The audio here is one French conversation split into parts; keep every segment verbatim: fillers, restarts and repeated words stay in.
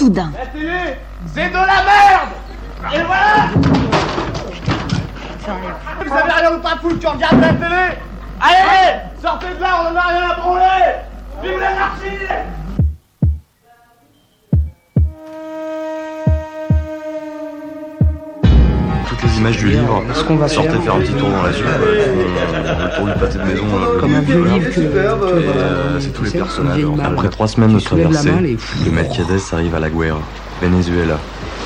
soudain. C'est de la merde. Et voilà. Vous avez rien ou pas foutre, tu regardes la télé. Allez, sortez de là, on en a rien à branler. Vive l'anarchie. Toutes les images du livre, ce qu'on va sortez faire, faire un petit tour dans la ville, euh, autour du pâté de maison, euh, comme un vieux livre que, et, euh, c'est tous les personnages. Après trois semaines de traversée, le Melquiades arrive à La Guaira, Venezuela.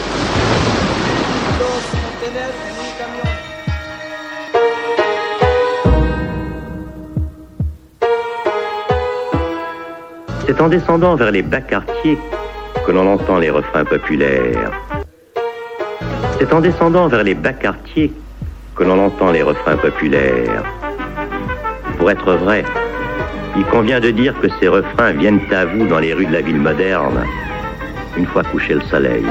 C'est en descendant vers les bas quartiers que l'on entend les refrains populaires. C'est en descendant vers les bas quartiers que l'on entend les refrains populaires. Pour être vrai, il convient de dire que ces refrains viennent à vous dans les rues de la ville moderne, une fois couché le soleil.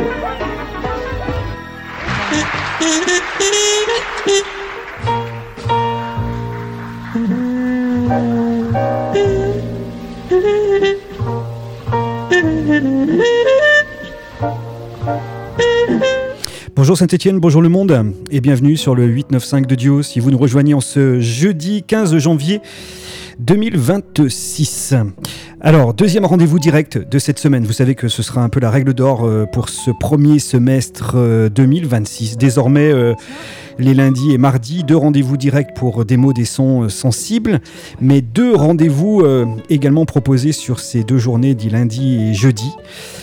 Bonjour Saint-Étienne, bonjour le monde et bienvenue sur le huit neuf cinq de Dio. Si vous nous rejoignez en ce jeudi quinze janvier deux mille vingt-six. Alors, deuxième rendez-vous direct de cette semaine. Vous savez que ce sera un peu la règle d'or pour ce premier semestre deux mille vingt-six. Désormais, euh, les lundis et mardis, deux rendez-vous directs pour des mots, des sons sensibles, mais deux rendez-vous euh, également proposés sur ces deux journées, dit lundi et jeudi.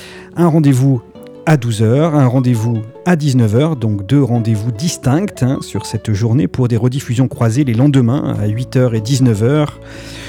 Un rendez-vous à douze heures, un rendez-vous à dix-neuf heures, donc deux rendez-vous distincts hein, sur cette journée pour des rediffusions croisées les lendemains à huit heures et dix-neuf heures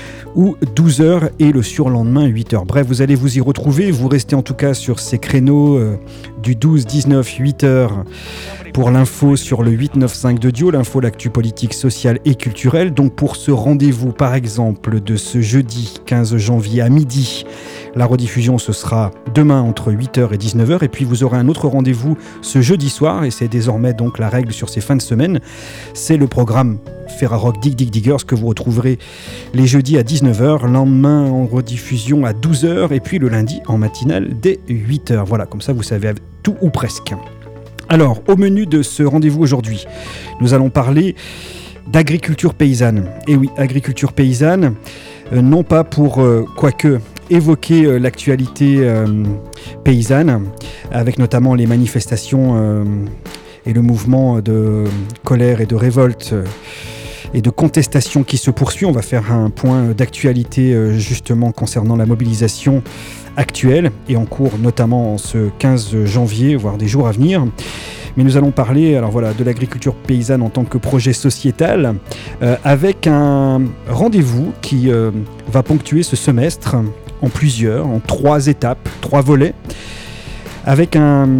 ou douze heures et le surlendemain huit heures. Bref, vous allez vous y retrouver, vous restez en tout cas sur ces créneaux euh, du douze, dix-neuf, huit heures pour l'info sur le huit neuf cinq de Dio, l'info, l'actu politique, sociale et culturelle. Donc pour ce rendez-vous par exemple de ce jeudi quinze janvier à midi, la rediffusion ce sera demain entre huit heures et dix-neuf heures et puis vous aurez un autre rendez-vous ce jeudi soir et c'est désormais donc la règle sur ces fins de semaine. C'est le programme Ferrarock Dig Dig Diggers que vous retrouverez les jeudis à dix-neuf heures, le lendemain en rediffusion à douze heures et puis le lundi en matinale dès huit heures. Voilà, comme ça vous savez tout ou presque. Alors, au menu de ce rendez-vous aujourd'hui, nous allons parler d'agriculture paysanne. Et oui, agriculture paysanne, euh, non pas pour, euh, quoique, évoquer euh, l'actualité euh, paysanne, avec notamment les manifestations euh, et le mouvement de colère et de révolte euh, et de contestation qui se poursuit. On va faire un point d'actualité euh, justement concernant la mobilisation actuelle et en cours notamment en ce quinze janvier, voire des jours à venir. Mais nous allons parler alors voilà, de l'agriculture paysanne en tant que projet sociétal euh, avec un rendez-vous qui euh, va ponctuer ce semestre en plusieurs, en trois étapes, trois volets, avec un,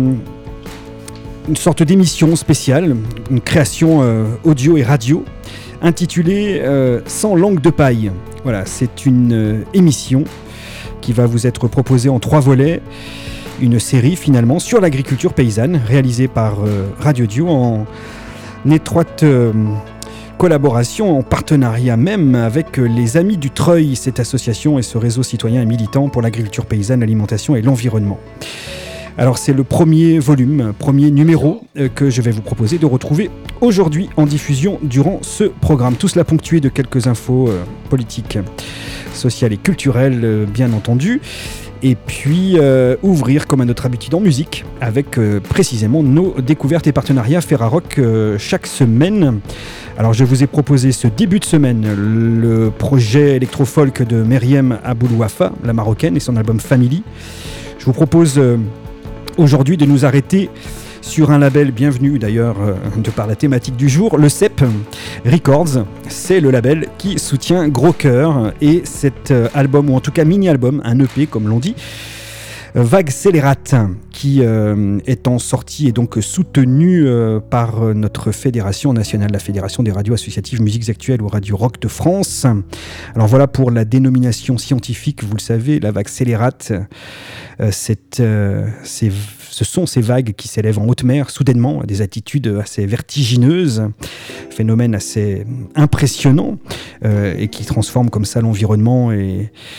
une sorte d'émission spéciale, une création euh, audio et radio intitulée euh, « Sans langue de paille ». Voilà, c'est une euh, émission qui va vous être proposée en trois volets, une série finalement sur l'agriculture paysanne réalisée par euh, Radio Dio en étroite euh, collaboration, en partenariat même avec euh, les Amis du Treuil, cette association et ce réseau citoyen et militant pour l'agriculture paysanne, l'alimentation et l'environnement. Alors c'est le premier volume, premier numéro euh, que je vais vous proposer de retrouver aujourd'hui en diffusion durant ce programme. Tout cela ponctué de quelques infos euh, politiques, sociales et culturelles euh, bien entendu. Et puis euh, ouvrir comme à notre habitude en musique avec euh, précisément nos découvertes et partenariats Ferrarock euh, chaque semaine. Alors je vous ai proposé ce début de semaine le projet électro-folk de Meriem Aboulouafa, la marocaine, et son album Family. Je vous propose euh, aujourd'hui de nous arrêter sur un label bienvenu d'ailleurs euh, de par la thématique du jour, le C E P Records. C'est le label qui soutient Gros Cœur et cet euh, album, ou en tout cas mini-album, un E P comme l'on dit, euh, Vague Scélérate, qui euh, est en sortie et donc soutenu euh, par euh, notre fédération nationale, la Fédération des radios associatives musiques actuelles ou Radio Rock de France. Alors voilà pour la dénomination scientifique, vous le savez, la Vague Scélérate, euh, c'est, euh, c'est Ce sont ces vagues qui s'élèvent en haute mer, soudainement, à des attitudes assez vertigineuses, phénomène assez impressionnant, euh, et qui transforme comme ça l'environnement et,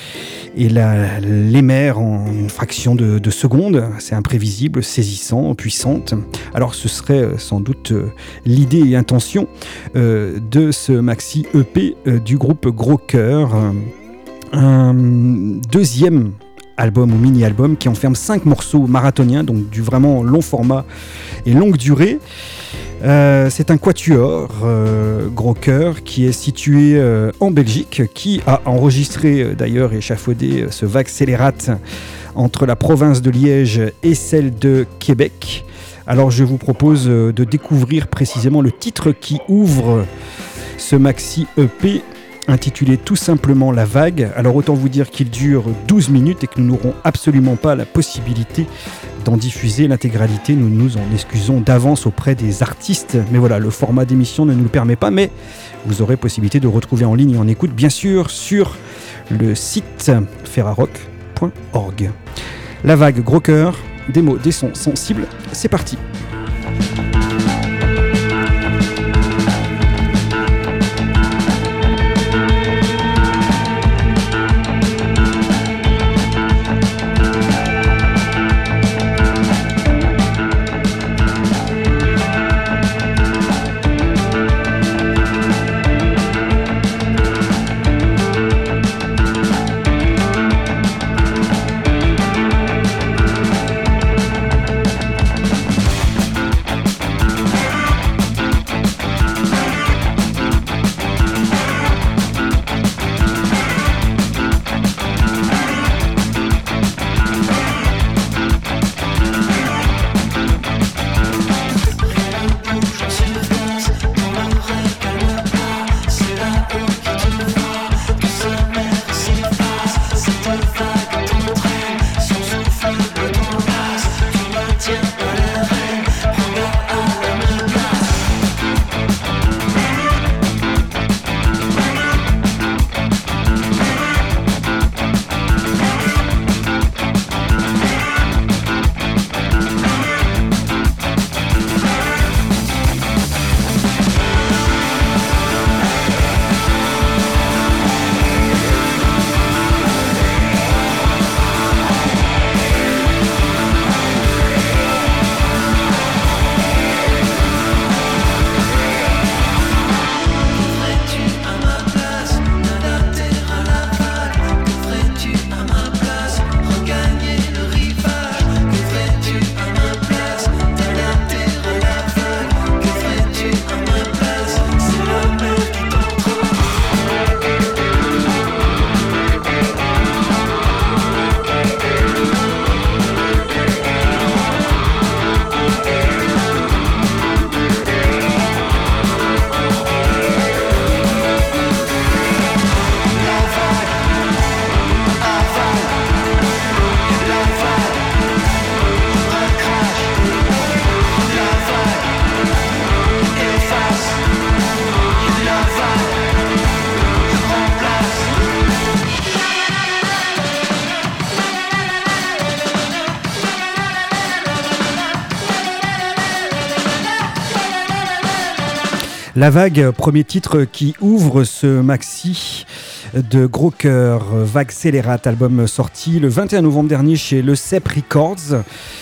et la, l'émère en une fraction de, de seconde. C'est imprévisible, saisissant, puissante. Alors ce serait sans doute l'idée et intention euh, de ce maxi E P euh, du groupe Gros Cœur. Un deuxième album ou mini-album qui enferme cinq morceaux marathoniens, donc du vraiment long format et longue durée. Euh, c'est un quatuor, euh, Gros Cœur, qui est situé euh, en Belgique, qui a enregistré euh, d'ailleurs et échafaudé euh, ce vague scélérate entre la province de Liège et celle de Québec. Alors je vous propose euh, de découvrir précisément le titre qui ouvre ce maxi E P, intitulé tout simplement La Vague. Alors autant vous dire qu'il dure douze minutes et que nous n'aurons absolument pas la possibilité d'en diffuser l'intégralité. Nous nous en excusons d'avance auprès des artistes. Mais voilà, le format d'émission ne nous le permet pas, mais vous aurez possibilité de retrouver en ligne et en écoute, bien sûr, sur le site ferrarock point org. La Vague, Gros Cœur, des mots, des sons sensibles, c'est parti. La Vague, premier titre qui ouvre ce maxi de Gros Cœur, Vague Scélérate, album sorti le vingt et un novembre dernier chez Le Cep Records.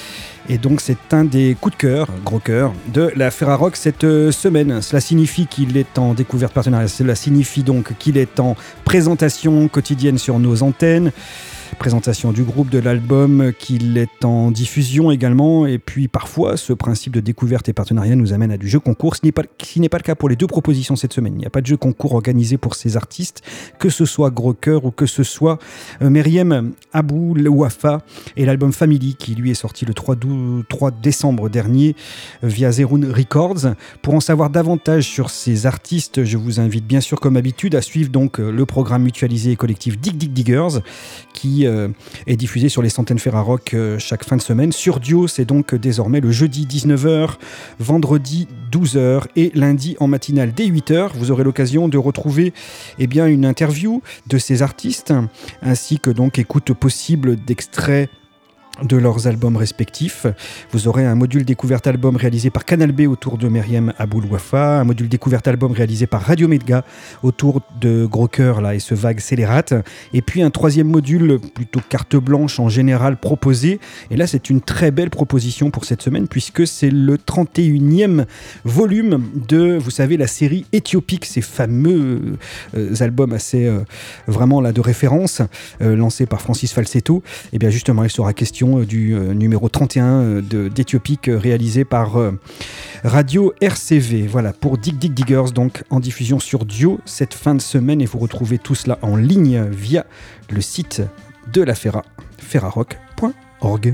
Et donc c'est un des coups de cœur, Gros Cœur, de la Ferrarock cette semaine. Cela signifie qu'il est en découverte partenariale, cela signifie donc qu'il est en présentation quotidienne sur nos antennes. Présentation du groupe, de l'album, qu'il est en diffusion également, et puis parfois ce principe de découverte et partenariat nous amène à du jeu concours, ce n'est pas, ce qui n'est pas le cas pour les deux propositions cette semaine. Il n'y a pas de jeu concours organisé pour ces artistes, que ce soit Gros Cœur ou que ce soit euh, Meriem Abou Wafa et l'album Family qui lui est sorti le trois décembre dernier euh, via Zeroun Records. Pour en savoir davantage sur ces artistes, je vous invite bien sûr comme habitude à suivre donc euh, le programme mutualisé et collectif Dig Dig Diggers qui euh, est diffusé sur les centaines Ferrarock euh, chaque fin de semaine. Sur Dio, c'est donc euh, désormais le jeudi dix-neuf heures, vendredi douze heures et lundi en matinale dès huit heures. Vous aurez l'occasion de retrouver eh bien, une interview de ces artistes ainsi que donc écoute possible d'extraits de leurs albums respectifs. Vous aurez un module découverte album réalisé par Canal B autour de Meriem Aboulouafa, un module découverte album réalisé par Radio Medga autour de Gros Cœur là, et ce vague scélérate, et puis un troisième module plutôt carte blanche en général proposé. Et là, c'est une très belle proposition pour cette semaine puisque c'est le trente et unième volume de, vous savez, la série Éthiopique, ces fameux euh, albums assez euh, vraiment là de référence euh, lancés par Francis Falsetto. Et bien justement, il sera question du euh, numéro trente et un de, d'Éthiopique euh, réalisé par euh, Radio R C V. Voilà, pour Dig Dig Diggers, donc en diffusion sur Dio cette fin de semaine, et vous retrouvez tout cela en ligne via le site de la Ferra, ferrarock point org.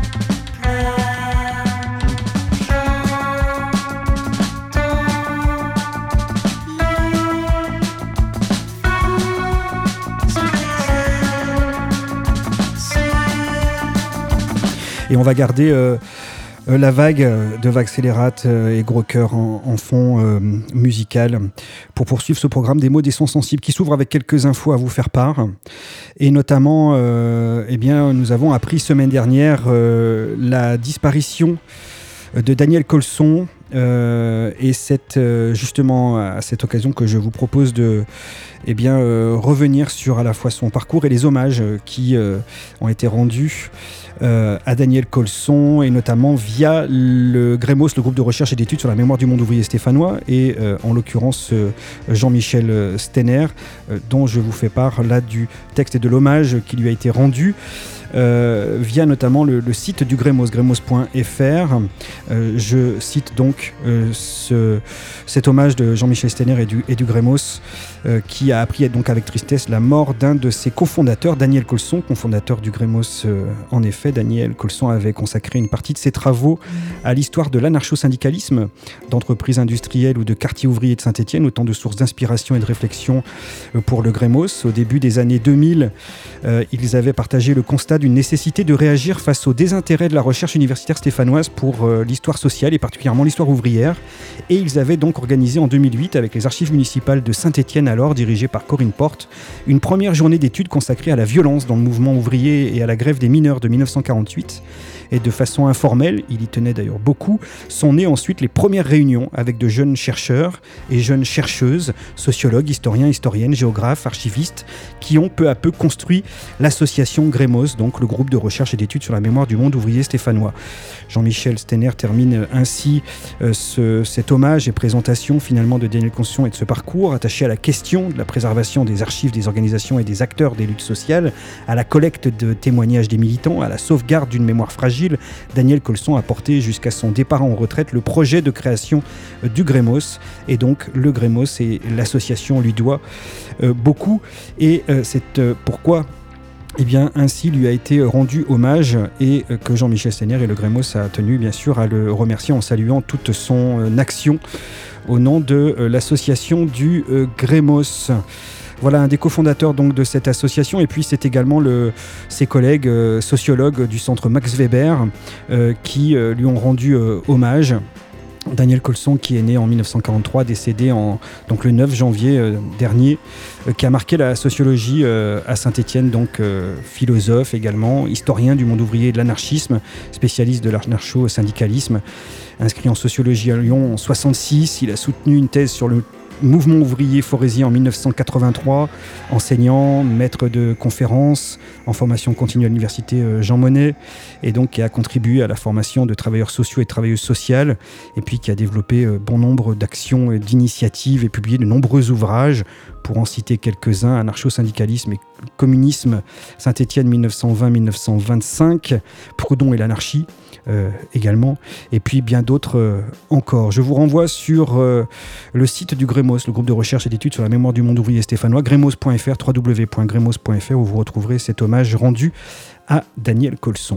Et on va garder euh, euh, la vague de Vague Scélérate euh, et Gros Cœur en, en fond euh, musical pour poursuivre ce programme des mots, des sons sensibles qui s'ouvre avec quelques infos à vous faire part. Et notamment, euh, eh bien, nous avons appris semaine dernière euh, la disparition de Daniel Colson. Euh, et c'est euh, justement à cette occasion que je vous propose de eh bien, euh, revenir sur à la fois son parcours et les hommages euh, qui euh, ont été rendus euh, à Daniel Colson, et notamment via le Grémos, le groupe de recherche et d'études sur la mémoire du monde ouvrier stéphanois, et euh, en l'occurrence euh, Jean-Michel Steiner, euh, dont je vous fais part là du texte et de l'hommage qui lui a été rendu. Euh, via notamment le, le site du Grémos, grémos point f r. Euh, je cite donc euh, ce, cet hommage de Jean-Michel Steiner et du, et du Grémos, euh, qui a appris donc avec tristesse la mort d'un de ses cofondateurs, Daniel Colson, cofondateur du Grémos. Euh, en effet, Daniel Colson avait consacré une partie de ses travaux à l'histoire de l'anarcho-syndicalisme, d'entreprises industrielles ou de quartiers ouvriers de Saint-Étienne, autant de sources d'inspiration et de réflexion pour le Grémos. Au début des années deux mille, euh, ils avaient partagé le constat d'une nécessité de réagir face au désintérêt de la recherche universitaire stéphanoise pour euh, l'histoire sociale et particulièrement l'histoire ouvrière. Et ils avaient donc organisé en deux mille huit, avec les archives municipales de Saint-Étienne, alors dirigées par Corinne Porte, une première journée d'études consacrée à la violence dans le mouvement ouvrier et à la grève des mineurs de dix-neuf cent quarante-huit. Et de façon informelle, il y tenait d'ailleurs beaucoup, sont nées ensuite les premières réunions avec de jeunes chercheurs et jeunes chercheuses, sociologues, historiens, historiennes, géographes, archivistes, qui ont peu à peu construit l'association Grémos, donc le groupe de recherche et d'études sur la mémoire du monde ouvrier stéphanois. Jean-Michel Steiner termine ainsi euh, ce, cet hommage et présentation finalement de Daniel Colson et de ce parcours attaché à la question de la préservation des archives des organisations et des acteurs des luttes sociales, à la collecte de témoignages des militants, à la sauvegarde d'une mémoire fragile. Daniel Colson a porté jusqu'à son départ en retraite le projet de création euh, du Grémos, et donc le Grémos et l'association lui doit euh, beaucoup, et euh, c'est euh, pourquoi Eh bien, ainsi lui a été rendu hommage, et que Jean-Michel Steiner et le Grémos a tenu bien sûr à le remercier en saluant toute son action au nom de l'association du Grémos. Voilà, un des cofondateurs donc de cette association, et puis c'est également le, ses collègues euh, sociologues du centre Max Weber euh, qui euh, lui ont rendu euh, hommage. Daniel Colson, qui est né en dix-neuf cent quarante-trois, décédé en, donc le neuf janvier euh, dernier, euh, qui a marqué la sociologie euh, à Saint-Étienne, donc euh, philosophe également, historien du monde ouvrier et de l'anarchisme, spécialiste de l'anarcho-syndicalisme, inscrit en sociologie à Lyon en soixante-six. Il a soutenu une thèse sur le mouvement ouvrier forésien en dix-neuf cent quatre-vingt-trois, enseignant, maître de conférences en formation continue à l'université Jean Monnet, et donc qui a contribué à la formation de travailleurs sociaux et de travailleuses sociales, et puis qui a développé bon nombre d'actions et d'initiatives et publié de nombreux ouvrages, pour en citer quelques-uns: Anarcho-syndicalisme et communisme, Saint-Étienne dix-neuf cent vingt à dix-neuf cent vingt-cinq, Proudhon et l'anarchie, Euh, également, et puis bien d'autres euh, encore. Je vous renvoie sur euh, le site du Grémos, le groupe de recherche et d'études sur la mémoire du monde ouvrier stéphanois, grémos point f r, w w w point grémos point f r, où vous retrouverez cet hommage rendu à Daniel Colson.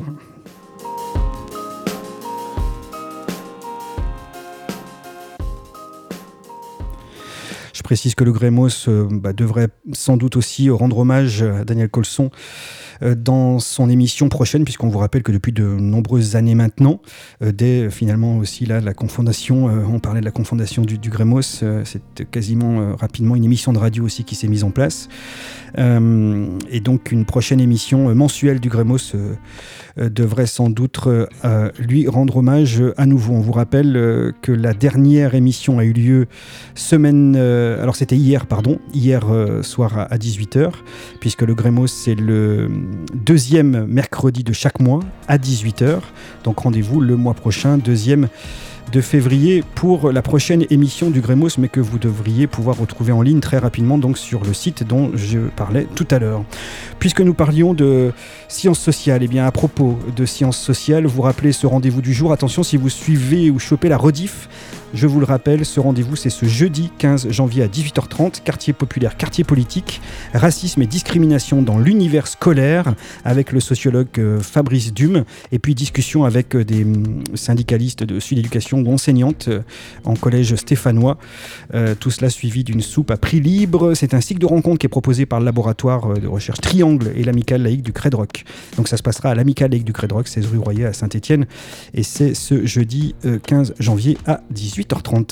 Je précise que le Grémos euh, bah, devrait sans doute aussi rendre hommage à Daniel Colson euh, dans son émission prochaine, puisqu'on vous rappelle que depuis de nombreuses années maintenant, euh, dès finalement aussi là la confondation, euh, on parlait de la confondation du, du Grémos, euh, c'est quasiment euh, rapidement une émission de radio aussi qui s'est mise en place. Euh, et donc une prochaine émission euh, mensuelle du Grémos euh, euh, devrait sans doute euh, euh, lui rendre hommage euh, à nouveau. On vous rappelle euh, que la dernière émission a eu lieu semaine, euh, alors c'était hier, pardon, hier euh, soir à, à dix-huit heures, puisque le Grémos c'est le deuxième mercredi de chaque mois à dix-huit heures. Donc rendez-vous le mois prochain, deuxième de février, pour la prochaine émission du Grémos, mais que vous devriez pouvoir retrouver en ligne très rapidement donc sur le site dont je parlais tout à l'heure. Puisque nous parlions de sciences sociales, et bien à propos de sciences sociales, vous rappelez ce rendez-vous du jour. Attention, si vous suivez ou chopez la rediff, je vous le rappelle, ce rendez-vous c'est ce jeudi quinze janvier à dix-huit heures trente, quartier populaire, quartier politique, racisme et discrimination dans l'univers scolaire, avec le sociologue euh, Fabrice Dume, et puis discussion avec euh, des syndicalistes de Sud Éducation ou enseignantes euh, en collège stéphanois. Euh, tout cela suivi d'une soupe à prix libre. C'est un cycle de rencontres qui est proposé par le laboratoire de recherche Triangle et l'amicale laïque du Credroc. Donc ça se passera à l'amicale laïque du Credroc, seize rue Royer à Saint-Étienne, et c'est ce jeudi euh, quinze janvier à dix-huit heures trente.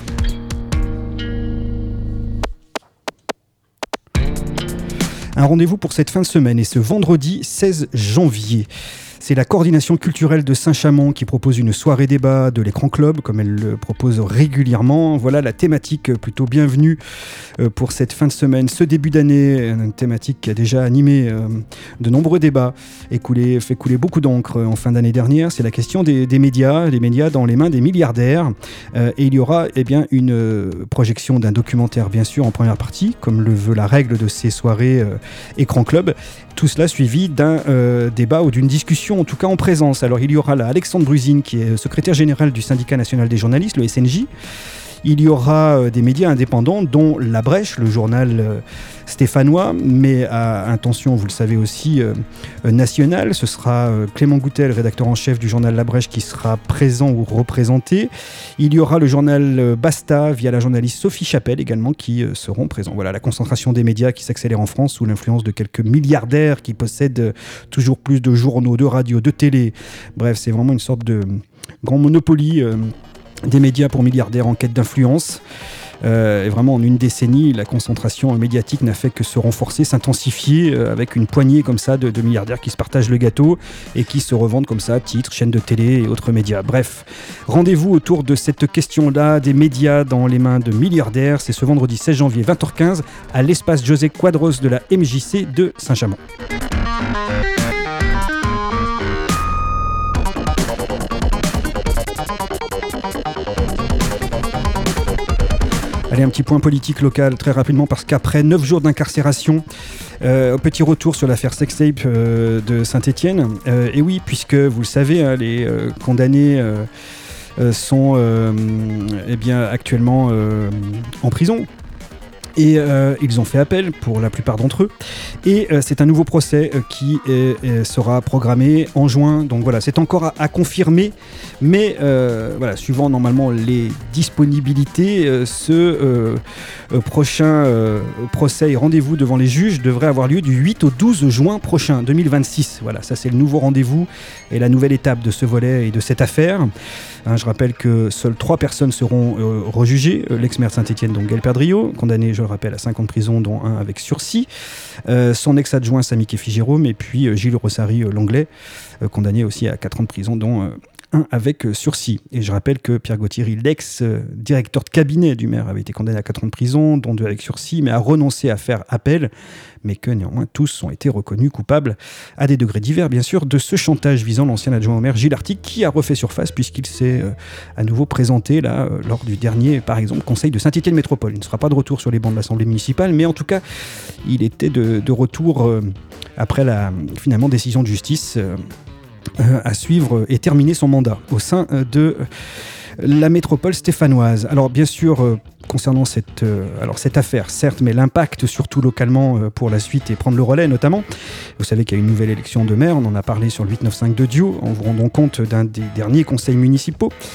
Un rendez-vous pour cette fin de semaine et ce vendredi seize janvier. C'est la coordination culturelle de Saint-Chamond qui propose une soirée débat de l'Écran Club, comme elle le propose régulièrement. Voilà la thématique plutôt bienvenue pour cette fin de semaine, ce début d'année, une thématique qui a déjà animé de nombreux débats et coulé, fait couler beaucoup d'encre en fin d'année dernière. C'est la question des, des médias, les médias dans les mains des milliardaires. Et il y aura eh bien, une projection d'un documentaire, bien sûr, en première partie, comme le veut la règle de ces soirées Écran Club. Tout cela suivi d'un euh, débat ou d'une discussion, en tout cas en présence. Alors il y aura là Alexandre Brusine, qui est secrétaire général du syndicat national des journalistes, le S N J. Il y aura euh, des médias indépendants, dont La Brèche, le journal euh, stéphanois, mais à intention, vous le savez aussi, euh, euh, nationale. Ce sera euh, Clément Goutel, rédacteur en chef du journal La Brèche, qui sera présent ou représenté. Il y aura le journal euh, Basta, via la journaliste Sophie Chapelle également, qui euh, seront présents. Voilà, la concentration des médias qui s'accélère en France sous l'influence de quelques milliardaires qui possèdent euh, toujours plus de journaux, de radios, de télé. Bref, c'est vraiment une sorte de grand monopoly euh, des médias pour milliardaires en quête d'influence. Euh, et vraiment, en une décennie, la concentration médiatique n'a fait que se renforcer, s'intensifier, euh, avec une poignée comme ça de, de milliardaires qui se partagent le gâteau et qui se revendent comme ça, titres, chaînes de télé et autres médias. Bref, rendez-vous autour de cette question-là, des médias dans les mains de milliardaires. C'est ce vendredi seize janvier, vingt heures quinze, à l'espace José Quadros de la M J C de Saint-Chamond. Allez, un petit point politique local très rapidement, parce qu'après neuf jours d'incarcération, euh, petit retour sur l'affaire sextape euh, de Saint-Étienne. Euh, et oui, puisque vous le savez, hein, les euh, condamnés euh, euh, sont euh, eh bien, actuellement euh, en prison. Et euh, ils ont fait appel pour la plupart d'entre eux. Et euh, c'est un nouveau procès euh, qui est, est, sera programmé en juin. Donc voilà, c'est encore à, à confirmer. Mais euh, voilà, suivant normalement les disponibilités, euh, ce euh, euh, prochain euh, procès et rendez-vous devant les juges devrait avoir lieu du huit au douze juin prochain, deux mille vingt-six. Voilà, ça c'est le nouveau rendez-vous et la nouvelle étape de ce volet et de cette affaire. Hein, je rappelle que seules trois personnes seront euh, rejugées. L'ex-maire de Saint-Étienne, donc Gaël Perdriau, condamné, je le rappelle, à cinq ans de prison, dont un avec sursis. Euh, son ex-adjoint Samy Kefi-Jérôme, et puis euh, Gilles Rossary, euh, l'anglais, euh, condamné aussi à quatre ans de prison, dont euh, un avec euh, sursis. Et je rappelle que Pierre Gauthier, l'ex-directeur de cabinet du maire, avait été condamné à quatre ans de prison, dont deux avec sursis, mais a renoncé à faire appel, mais que néanmoins tous ont été reconnus coupables, à des degrés divers bien sûr, de ce chantage visant l'ancien adjoint au maire Gilles Artic, qui a refait surface puisqu'il s'est euh, à nouveau présenté là, euh, lors du dernier, par exemple, conseil de Saint-Étienne Métropole. Il ne sera pas de retour sur les bancs de l'Assemblée municipale, mais en tout cas, il était de, de retour euh, après la finalement décision de justice euh, euh, à suivre et terminer son mandat au sein euh, de euh, la métropole stéphanoise. Alors bien sûr, euh, concernant cette, euh, alors cette affaire, certes, mais l'impact surtout localement euh, pour la suite et prendre le relais notamment. Vous savez qu'il y a une nouvelle élection de maire, on en a parlé sur le huit neuf cinq de Dio, en vous rendant compte d'un des derniers conseils municipaux.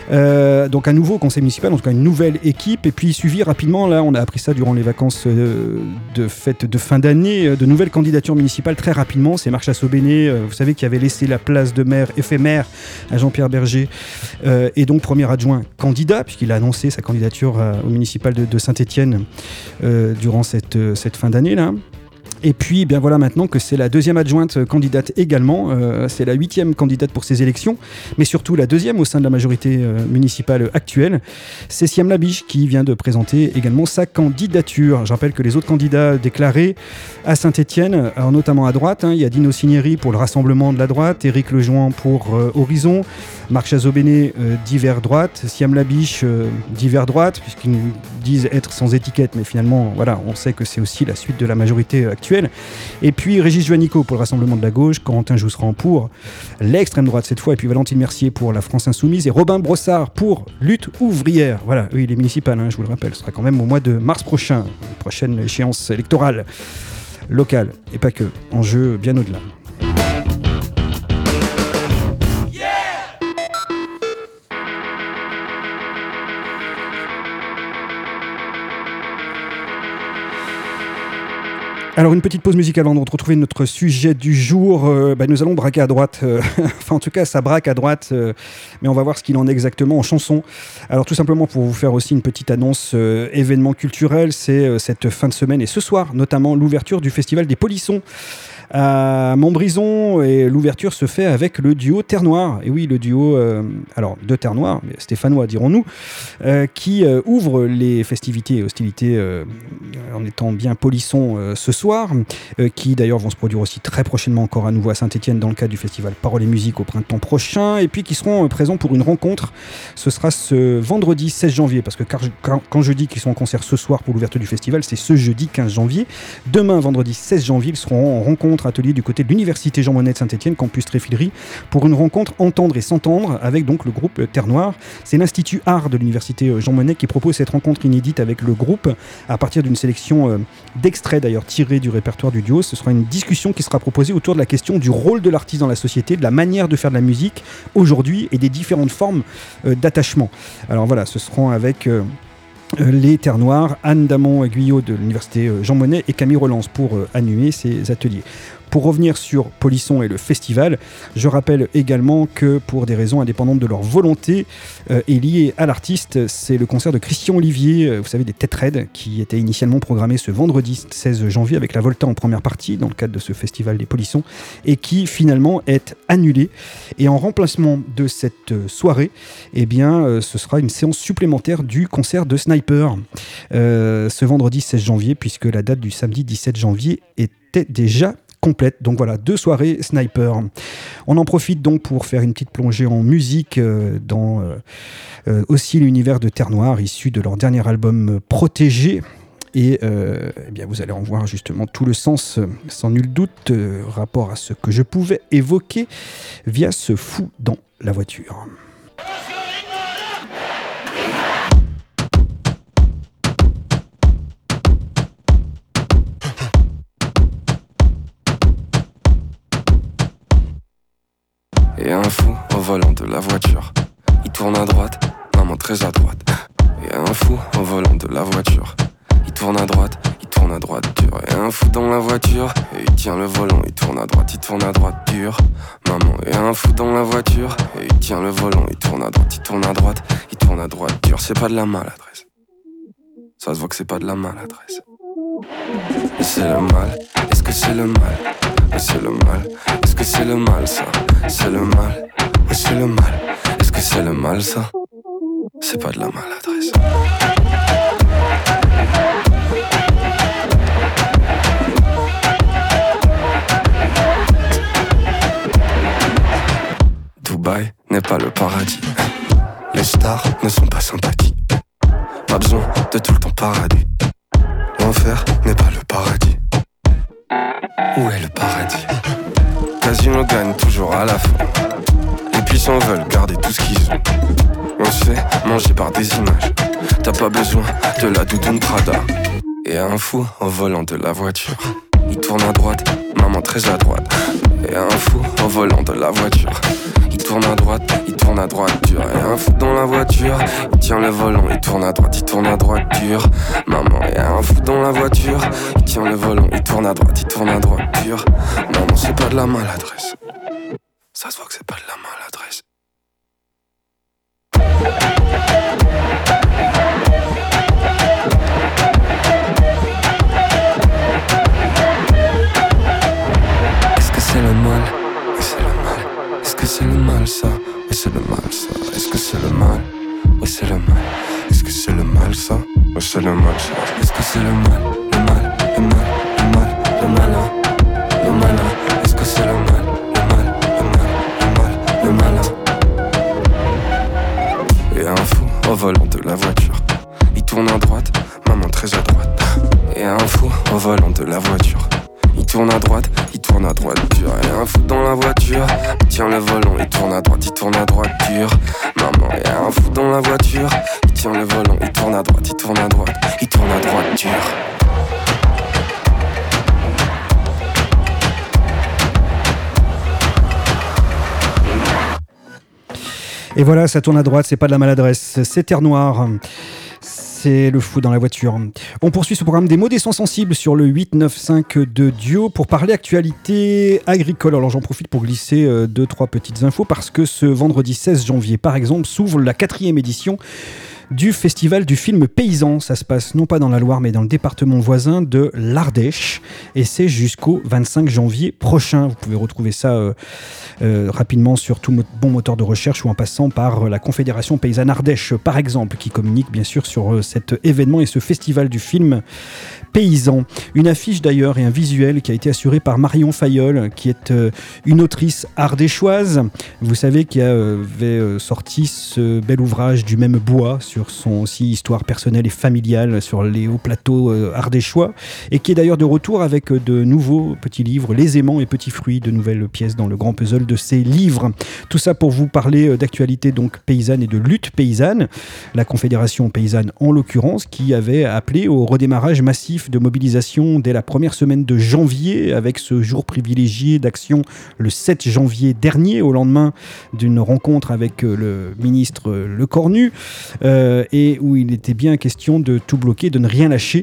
Euh, donc un nouveau conseil municipal, en tout cas une nouvelle équipe, et puis suivi rapidement, là on a appris ça durant les vacances euh, de fête de fin d'année, de nouvelles candidatures municipales très rapidement. C'est Marc Chassot-Bénet, euh, vous savez, qui avait laissé la place de maire éphémère à Jean-Pierre Berger, euh, et donc premier adjoint candidat, puisqu'il a annoncé sa candidature à, au municipal de, de Saint-Étienne euh, durant cette, euh, cette fin d'année là. Et puis, eh bien voilà maintenant que c'est la deuxième adjointe candidate également. Euh, c'est la huitième candidate pour ces élections, mais surtout la deuxième au sein de la majorité euh, municipale actuelle. C'est Siam Labiche qui vient de présenter également sa candidature. Je rappelle que les autres candidats déclarés à Saint-Étienne, alors notamment à droite, hein, il y a Dino Cinieri pour le Rassemblement de la droite, Éric Lejoin pour euh, Horizon, Marc Chassot-Bénet euh, divers droite, Siam Labiche euh, divers droite, puisqu'ils nous disent être sans étiquette, mais finalement, voilà, on sait que c'est aussi la suite de la majorité actuelle. Et puis Régis Juanico pour le Rassemblement de la gauche, Corentin Jousserand pour l'extrême droite cette fois, et puis Valentine Mercier pour la France Insoumise, et Robin Brossard pour Lutte Ouvrière. Voilà, eux il est municipal, hein, je vous le rappelle, ce sera quand même au mois de mars prochain, prochaine échéance électorale locale, et pas que, en jeu bien au-delà. Alors une petite pause musicale avant de retrouver notre sujet du jour. Euh, bah, nous allons braquer à droite, euh, enfin en tout cas ça braque à droite, euh, mais on va voir ce qu'il en est exactement en chanson. Alors tout simplement pour vous faire aussi une petite annonce euh, événement culturel, c'est euh, cette fin de semaine et ce soir notamment l'ouverture du Festival des Polissons à Montbrison, et l'ouverture se fait avec le duo Terre Noire. Et oui, le duo, euh, alors de Terre Noire, mais stéphanois dirons-nous, euh, qui euh, ouvre les festivités et hostilités euh, en étant bien polissons euh, ce soir, euh, qui d'ailleurs vont se produire aussi très prochainement encore à nouveau à Saint-Étienne dans le cadre du festival Paroles et Musique au printemps prochain, et puis qui seront euh, présents pour une rencontre. Ce sera ce vendredi seize janvier, parce que car, quand, quand je dis qu'ils sont en concert ce soir pour l'ouverture du festival, c'est ce jeudi quinze janvier. Demain, vendredi seize janvier, ils seront en rencontre atelier du côté de l'université Jean Monnet de Saint-Étienne, campus Tréfilerie, pour une rencontre Entendre et s'entendre avec donc le groupe Terre Noire. C'est l'Institut Art de l'université Jean Monnet qui propose cette rencontre inédite avec le groupe à partir d'une sélection euh, d'extraits d'ailleurs tirés du répertoire du duo. Ce sera une discussion qui sera proposée autour de la question du rôle de l'artiste dans la société, de la manière de faire de la musique aujourd'hui et des différentes formes euh, d'attachement. Alors voilà, ce seront avec euh, les Terres Noires, Anne Damon-Guyot de l'université Jean Monnet et Camille Rolance pour euh, animer ces ateliers. Pour revenir sur Polisson et le festival, je rappelle également que pour des raisons indépendantes de leur volonté euh, et liées à l'artiste, c'est le concert de Christian Olivier, euh, vous savez, des Tête Red, qui était initialement programmé ce vendredi seize janvier avec la Volta en première partie dans le cadre de ce festival des Polissons, et qui finalement est annulé. Et en remplacement de cette soirée, eh bien, euh, ce sera une séance supplémentaire du concert de Sniper euh, ce vendredi seize janvier, puisque la date du samedi dix-sept janvier était déjà complète. Donc voilà, deux soirées Sniper. On en profite donc pour faire une petite plongée en musique euh, dans euh, euh, aussi l'univers de Terre Noire, issu de leur dernier album Protégé. Et euh, eh bien vous allez en voir justement tout le sens, sans nul doute, euh, rapport à ce que je pouvais évoquer via ce fou dans la voiture. Et un fou au volant de la voiture, il tourne à droite, maman très à droite. Et un fou au volant de la voiture, il tourne à droite, il tourne à droite dur. Et un fou dans la voiture, et il tient le volant, il tourne à droite, il tourne à droite dur. Maman, et un fou dans la voiture, et il tient le volant, il tourne à droite, il tourne à droite, il tourne à droite dur. C'est pas de la maladresse, ça se voit que c'est pas de la maladresse. Et c'est le mal, est-ce que c'est le mal? Et c'est le mal, est-ce que c'est le mal ça? C'est le mal, et c'est le mal, est-ce que c'est le mal ça? C'est pas de la maladresse. Dubaï n'est pas le paradis, les stars ne sont pas sympathiques, pas besoin de tout le temps paradis. L'enfer n'est pas le paradis. Où est le paradis? Casino gagne toujours à la fin. Les puissants veulent garder tout ce qu'ils ont. On se fait manger par des images. T'as pas besoin de la doudoune Prada. Et un fou au volant de la voiture, il tourne à droite, maman très à droite. Et un fou au volant de la voiture. Il tourne à droite, il tourne à droite dur. Et un fou dans la voiture, il tient le volant, il tourne à droite, il tourne à droite dur. Maman, et un fou dans la voiture, il tient le volant, il tourne à droite, il tourne à droite dur. Maman, c'est pas de la maladresse. Ça se voit que c'est pas de la maladresse. Est-ce que c'est le mal? Oui, c'est le mal. Est-ce que c'est le mal ça? Oui, c'est le mal ça. Est-ce que c'est le mal? Oui, c'est le mal. Est-ce que c'est le mal ça? Oui, c'est le mal ça. Est-ce que c'est le mal? Le mal, le mal, le mal, le malin, le malin. Est-ce que c'est le mal? Le mal, le mal, le mal, le malin. Et un fou au volant de la voiture. Il tourne à droite, maman très à droite. Et un fou au volant de la voiture. Il tourne à droite, il tourne à droite dur. Et un fou dans la voiture, il tient le volant, il tourne à droite, il tourne à droite dur. Maman, et un fou dans la voiture, il tient le volant, il tourne à droite, il tourne à droite, il tourne à droite dur. Et voilà, ça tourne à droite, c'est pas de la maladresse, c'est Terre Noire. C'est le fou dans la voiture. On poursuit ce programme des mots des sons sensibles sur le huit neuf cinq de Dio pour parler actualité agricole. Alors j'en profite pour glisser euh, deux, trois petites infos parce que ce vendredi seize janvier, par exemple, s'ouvre la quatrième édition du festival du film paysan. Ça se passe non pas dans la Loire mais dans le département voisin de l'Ardèche et c'est jusqu'au vingt-cinq janvier prochain. Vous pouvez retrouver ça euh, euh, rapidement sur tout mo- bon moteur de recherche ou en passant par euh, la Confédération Paysanne Ardèche par exemple qui communique bien sûr sur euh, cet événement et ce festival du film paysan. Une affiche d'ailleurs et un visuel qui a été assuré par Marion Fayolle qui est euh, une autrice ardéchoise. Vous savez qui avait euh, sorti ce bel ouvrage du même bois sur son aussi histoire personnelle et familiale sur les hauts plateaux euh, ardéchois et qui est d'ailleurs de retour avec euh, de nouveaux petits livres, Les aimants et petits fruits, de nouvelles pièces dans le grand puzzle de ces livres. Tout ça pour vous parler euh, d'actualité donc paysanne et de lutte paysanne. La Confédération paysanne en l'occurrence qui avait appelé au redémarrage massif de mobilisation dès la première semaine de janvier avec ce jour privilégié d'action le sept janvier dernier au lendemain d'une rencontre avec euh, le ministre euh, Lecornu. Euh, et où il était bien question de tout bloquer, de ne rien lâcher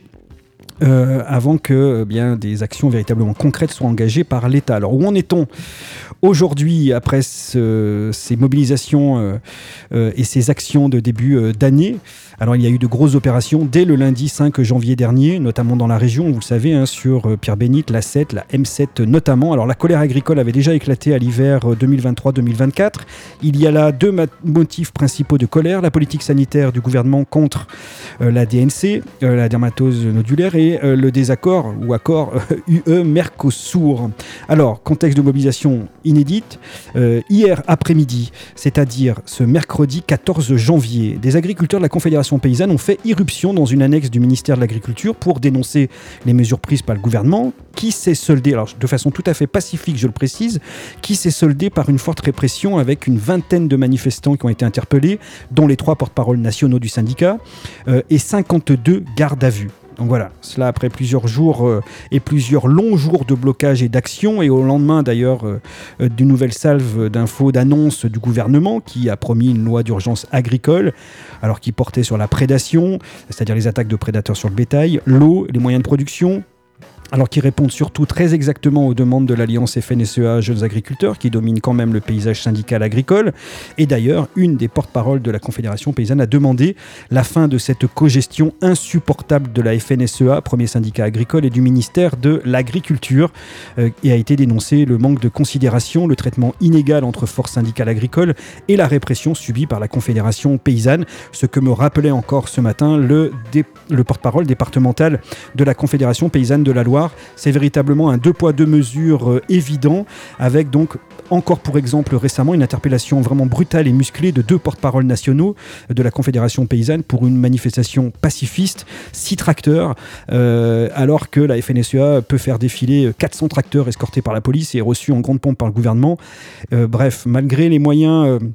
euh, avant que eh bien, des actions véritablement concrètes soient engagées par l'État. Alors où en est-on aujourd'hui après ce, ces mobilisations euh, euh, et ces actions de début euh, d'année? Alors il y a eu de grosses opérations dès le lundi cinq janvier dernier, notamment dans la région, vous le savez, hein, sur euh, Pierre-Bénite, l'A sept, la M sept notamment. Alors la colère agricole avait déjà éclaté à l'hiver deux mille vingt-trois deux mille vingt-quatre. Il y a là deux ma- motifs principaux de colère, la politique sanitaire du gouvernement contre euh, la D N C, euh, la dermatose nodulaire, et euh, le désaccord ou accord euh, U E-Mercosur. Alors, contexte de mobilisation inédite, euh, hier après-midi, c'est-à-dire ce mercredi quatorze janvier, des agriculteurs de la Confédération paysanne ont fait irruption dans une annexe du ministère de l'Agriculture pour dénoncer les mesures prises par le gouvernement qui s'est soldée, alors de façon tout à fait pacifique je le précise, qui s'est soldée par une forte répression avec une vingtaine de manifestants qui ont été interpellés, dont les trois porte-parole nationaux du syndicat euh, et cinquante-deux gardes à vue. Donc voilà, cela après plusieurs jours euh, et plusieurs longs jours de blocage et d'action, et au lendemain d'ailleurs euh, euh, d'une nouvelle salve d'infos, d'annonces du gouvernement qui a promis une loi d'urgence agricole, alors qui portait sur la prédation, c'est-à-dire les attaques de prédateurs sur le bétail, l'eau, les moyens de production, alors qui répondent surtout très exactement aux demandes de l'Alliance F N S E A Jeunes Agriculteurs, qui domine quand même le paysage syndical agricole. Et d'ailleurs, une des porte-paroles de la Confédération paysanne a demandé la fin de cette cogestion insupportable de la F N S E A, premier syndicat agricole, et du ministère de l'Agriculture, euh, et a été dénoncé le manque de considération, le traitement inégal entre forces syndicales agricoles et la répression subie par la Confédération paysanne, ce que me rappelait encore ce matin le, dé- le porte-parole départemental de la Confédération paysanne de la Loire. C'est véritablement un deux poids deux mesures euh, évident, avec donc encore pour exemple récemment une interpellation vraiment brutale et musclée de deux porte-paroles nationaux de la Confédération paysanne pour une manifestation pacifiste, six tracteurs, euh, alors que la F N S E A peut faire défiler quatre cents tracteurs escortés par la police et reçus en grande pompe par le gouvernement. Euh, bref, malgré les moyens... Euh,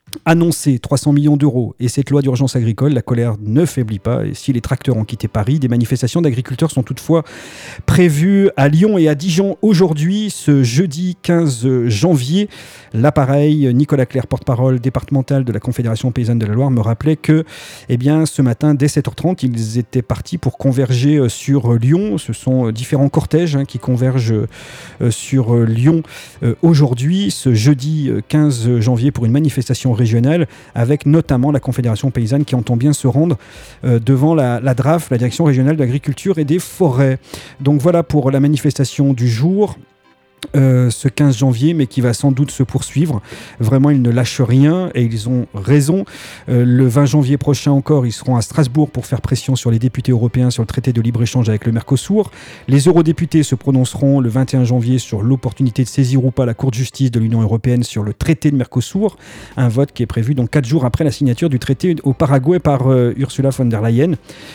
annoncé trois cents millions d'euros et cette loi d'urgence agricole, la colère ne faiblit pas. Et si les tracteurs ont quitté Paris, des manifestations d'agriculteurs sont toutefois prévues à Lyon et à Dijon aujourd'hui, ce jeudi quinze janvier. Là, pareil, Nicolas Clerc, porte-parole départemental de la Confédération paysanne de la Loire, me rappelait que eh bien, ce matin, dès sept heures trente, ils étaient partis pour converger sur Lyon. Ce sont différents cortèges hein, qui convergent sur Lyon aujourd'hui, ce jeudi quinze janvier, pour une manifestation régionale, avec notamment la Confédération paysanne qui entend bien se rendre euh, devant la, la D R A F, la Direction régionale de l'agriculture et des forêts. Donc voilà pour la manifestation du jour. Euh, ce quinze janvier, mais qui va sans doute se poursuivre. Vraiment, ils ne lâchent rien et ils ont raison. Euh, le vingt janvier prochain encore, ils seront à Strasbourg pour faire pression sur les députés européens sur le traité de libre-échange avec le Mercosur. Les eurodéputés se prononceront le vingt et un janvier sur l'opportunité de saisir ou pas la Cour de justice de l'Union européenne sur le traité de Mercosur. Un vote qui est prévu donc quatre jours après la signature du traité au Paraguay par euh, Ursula von der Leyen.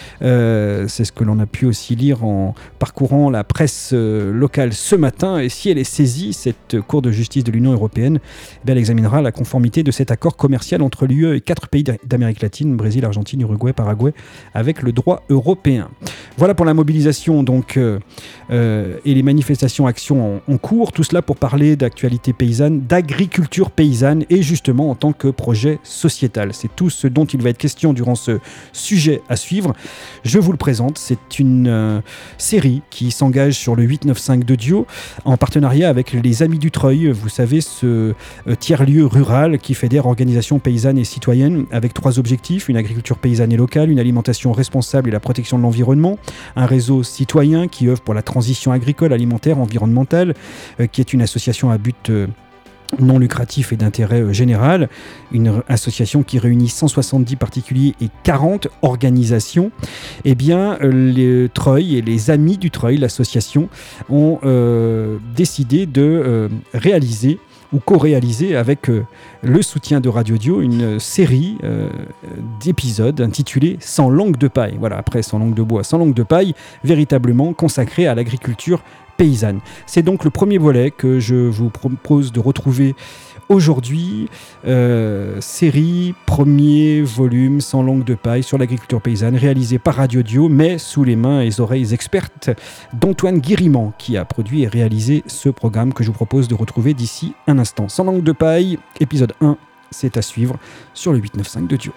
Euh, c'est ce que l'on a pu aussi lire en parcourant la presse euh, locale ce matin. Et si elle est saisie, cette Cour de justice de l'Union européenne, eh elle examinera la conformité de cet accord commercial entre l'U E et quatre pays d'Amérique latine, Brésil, Argentine, Uruguay, Paraguay, avec le droit européen. Voilà pour la mobilisation donc, euh, euh, et les manifestations, actions en, en cours. Tout cela pour parler d'actualité paysanne, d'agriculture paysanne et justement en tant que projet sociétal. C'est tout ce dont il va être question durant ce sujet à suivre. Je vous le présente, c'est une euh, série qui s'engage sur le huit neuf cinq de Dio en partenariat avec les Amis du Treuil, vous savez, ce euh, tiers-lieu rural qui fédère organisations paysannes et citoyennes avec trois objectifs: une agriculture paysanne et locale, une alimentation responsable et la protection de l'environnement, un réseau citoyen qui œuvre pour la transition agricole, alimentaire, environnementale, euh, qui est une association à but euh, non lucratif et d'intérêt général, une association qui réunit cent soixante-dix particuliers et quarante organisations. Eh bien, les Treuil et les Amis du Treuil, l'association, ont euh, décidé de euh, réaliser ou co-réaliser avec euh, le soutien de Radio Dio une série euh, d'épisodes intitulée Sans langue de paille. Voilà, après Sans langue de bois, Sans langue de paille, véritablement consacrée à l'agriculture paysanne. C'est donc le premier volet que je vous propose de retrouver aujourd'hui. Euh, série, premier volume, Sans langue de paille, sur l'agriculture paysanne, réalisé par Radio Dio, mais sous les mains et les oreilles expertes d'Antoine Guérimant, qui a produit et réalisé ce programme que je vous propose de retrouver d'ici un instant. Sans langue de paille, épisode un, c'est à suivre sur le huit neuf cinq de Dio.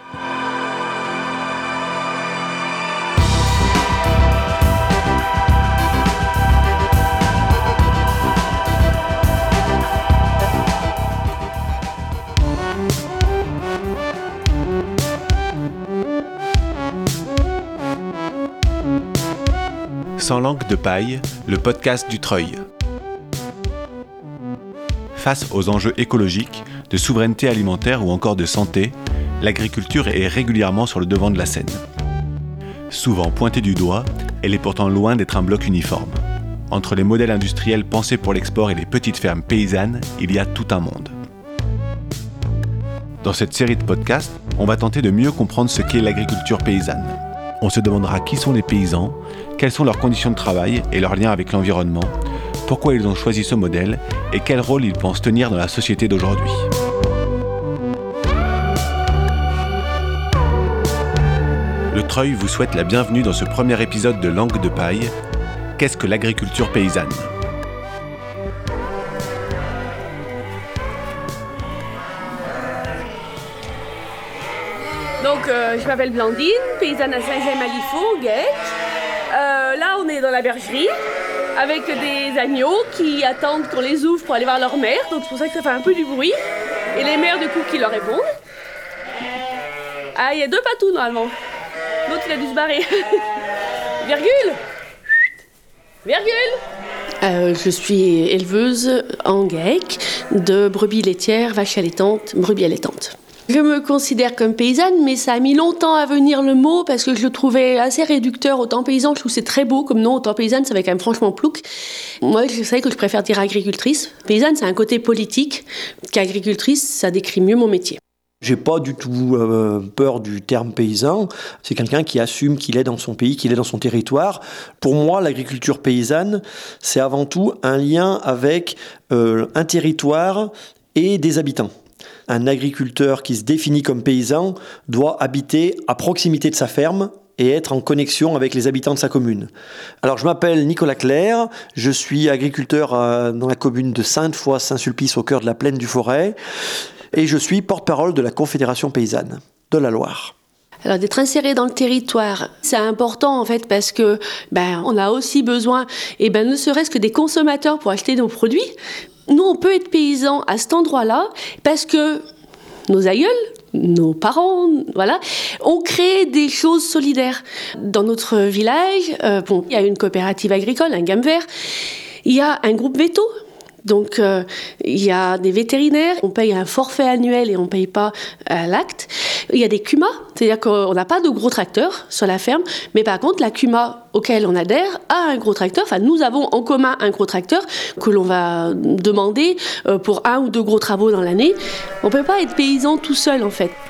Sans langue de paille, le podcast du Treuil. Face aux enjeux écologiques, de souveraineté alimentaire ou encore de santé, l'agriculture est régulièrement sur le devant de la scène. Souvent pointée du doigt, elle est pourtant loin d'être un bloc uniforme. Entre les modèles industriels pensés pour l'export et les petites fermes paysannes, il y a tout un monde. Dans cette série de podcasts, on va tenter de mieux comprendre ce qu'est l'agriculture paysanne. On se demandera qui sont les paysans, quelles sont leurs conditions de travail et leurs liens avec l'environnement, pourquoi ils ont choisi ce modèle et quel rôle ils pensent tenir dans la société d'aujourd'hui. Le Treuil vous souhaite la bienvenue dans ce premier épisode de Langue de paille. Qu'est-ce que l'agriculture paysanne ? Donc, euh, je m'appelle Blandine, paysanne à Saint-Jaime-à-Lifaux, Guec. Euh, là, on est dans la bergerie avec des agneaux qui attendent qu'on les ouvre pour aller voir leur mère. Donc, c'est pour ça que ça fait un peu du bruit. Et les mères, du coup, qui leur répondent. Ah, il y a deux patous, normalement. L'autre, il a dû se barrer. Virgule Virgule euh, Je suis éleveuse en Guec de brebis laitières, vaches allaitantes, brebis allaitantes. Je me considère comme paysanne, mais ça a mis longtemps à venir le mot parce que je le trouvais assez réducteur. Autant paysan, je trouve que c'est très beau comme nom. Autant paysanne, ça va quand même franchement plouc. Moi, je sais que je préfère dire agricultrice. Paysanne, c'est un côté politique, qu'agricultrice, ça décrit mieux mon métier. J'ai pas du tout euh, peur du terme paysan. C'est quelqu'un qui assume qu'il est dans son pays, qu'il est dans son territoire. Pour moi, l'agriculture paysanne, c'est avant tout un lien avec euh, un territoire et des habitants. Un agriculteur qui se définit comme paysan doit habiter à proximité de sa ferme et être en connexion avec les habitants de sa commune. Alors je m'appelle Nicolas Clerc, je suis agriculteur dans la commune de Sainte-Foy-Saint-Sulpice au cœur de la plaine du Forêt et je suis porte-parole de la Confédération paysanne de la Loire. Alors d'être inséré dans le territoire, c'est important en fait parce que ben on a aussi besoin, et ben ne serait-ce que des consommateurs pour acheter nos produits. Nous on peut être paysans à cet endroit-là parce que nos aïeuls, nos parents, voilà, ont créé des choses solidaires. Dans notre village, euh, bon, il y a une coopérative agricole, un gamme vert, il y a un groupe veto. Donc, euh, il y a des vétérinaires, on paye un forfait annuel et on ne paye pas à l'acte. Il y a des C U M A, c'est-à-dire qu'on n'a pas de gros tracteurs sur la ferme, mais par contre, la C U M A auquel on adhère a un gros tracteur. Enfin, nous avons en commun un gros tracteur que l'on va demander pour un ou deux gros travaux dans l'année. On ne peut pas être paysan tout seul, en fait.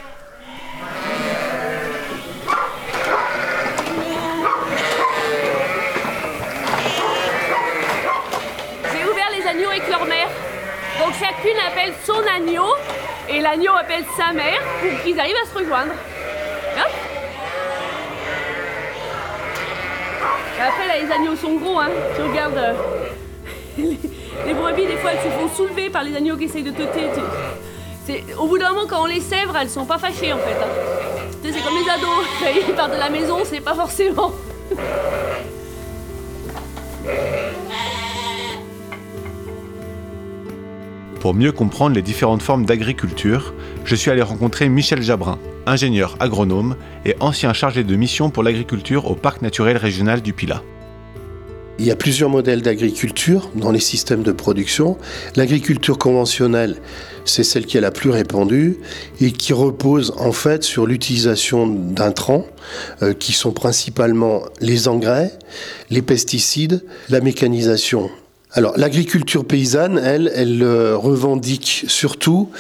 Donc chacune appelle son agneau et l'agneau appelle sa mère pour qu'ils arrivent à se rejoindre. Hop. Après là les agneaux sont gros, hein. Tu regardes euh, les, les brebis des fois elles se font soulever par les agneaux qui essayent de teuter. C'est, au bout d'un moment quand on les sèvre elles sont pas fâchées en fait. Hein. C'est comme les ados, ils partent de la maison, c'est pas forcément. Pour mieux comprendre les différentes formes d'agriculture, je suis allé rencontrer Michel Jabrin, ingénieur agronome et ancien chargé de mission pour l'agriculture au Parc naturel régional du Pilat. Il y a plusieurs modèles d'agriculture dans les systèmes de production. L'agriculture conventionnelle, c'est celle qui est la plus répandue et qui repose en fait sur l'utilisation d'intrants euh, qui sont principalement les engrais, les pesticides, la mécanisation. Alors, l'agriculture paysanne, elle, elle euh, revendique surtout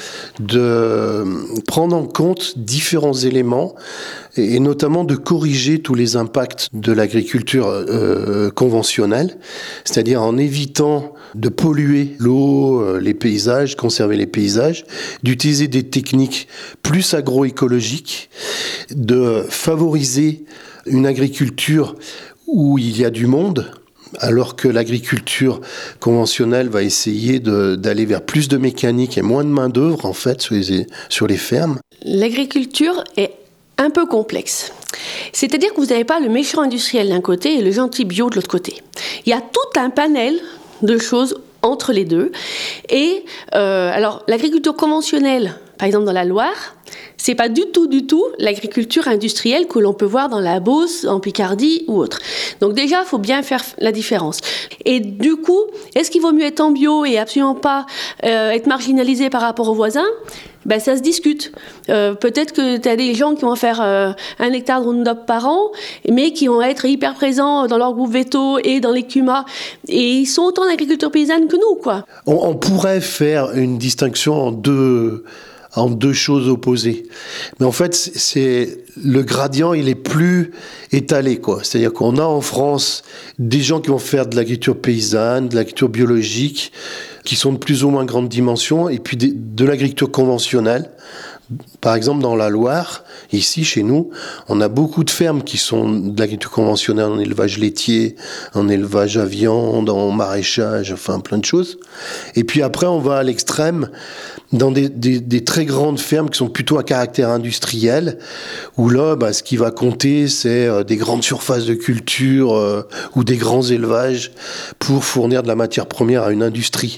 de prendre en compte différents éléments et, et notamment de corriger tous les impacts de l'agriculture euh, conventionnelle, c'est-à-dire en évitant de polluer l'eau, euh, les paysages, conserver les paysages, d'utiliser des techniques plus agroécologiques, de favoriser une agriculture où il y a du monde, alors que l'agriculture conventionnelle va essayer de, d'aller vers plus de mécanique et moins de main-d'œuvre en fait sur les, sur les fermes. L'agriculture est un peu complexe. C'est-à-dire que vous n'avez pas le méchant industriel d'un côté et le gentil bio de l'autre côté. Il y a tout un panel de choses entre les deux. Et euh, alors, l'agriculture conventionnelle, par exemple dans la Loire, c'est pas du tout, du tout l'agriculture industrielle que l'on peut voir dans la Beauce, en Picardie ou autre. Donc déjà, il faut bien faire la différence. Et du coup, est-ce qu'il vaut mieux être en bio et absolument pas euh, être marginalisé par rapport aux voisins ? Ben, ça se discute. Euh, peut-être que tu as des gens qui vont faire euh, un hectare de Roundup par an, mais qui vont être hyper présents dans leur groupe veto et dans les C U M A. Et ils sont autant d'agriculteurs paysannes que nous, quoi. On, on pourrait faire une distinction en deux... en deux choses opposées. Mais en fait, c'est le gradient, il est plus étalé, quoi. C'est-à-dire qu'on a en France des gens qui vont faire de l'agriculture paysanne, de l'agriculture biologique, qui sont de plus ou moins grande dimension, et puis de, de l'agriculture conventionnelle. Par exemple, dans la Loire, ici, chez nous, on a beaucoup de fermes qui sont de l'agriculture conventionnelle en élevage laitier, en élevage à viande, en maraîchage, enfin plein de choses. Et puis après, on va à l'extrême, dans des, des, des très grandes fermes qui sont plutôt à caractère industriel, où là, bah, ce qui va compter, c'est euh, des grandes surfaces de culture euh, ou des grands élevages pour fournir de la matière première à une industrie.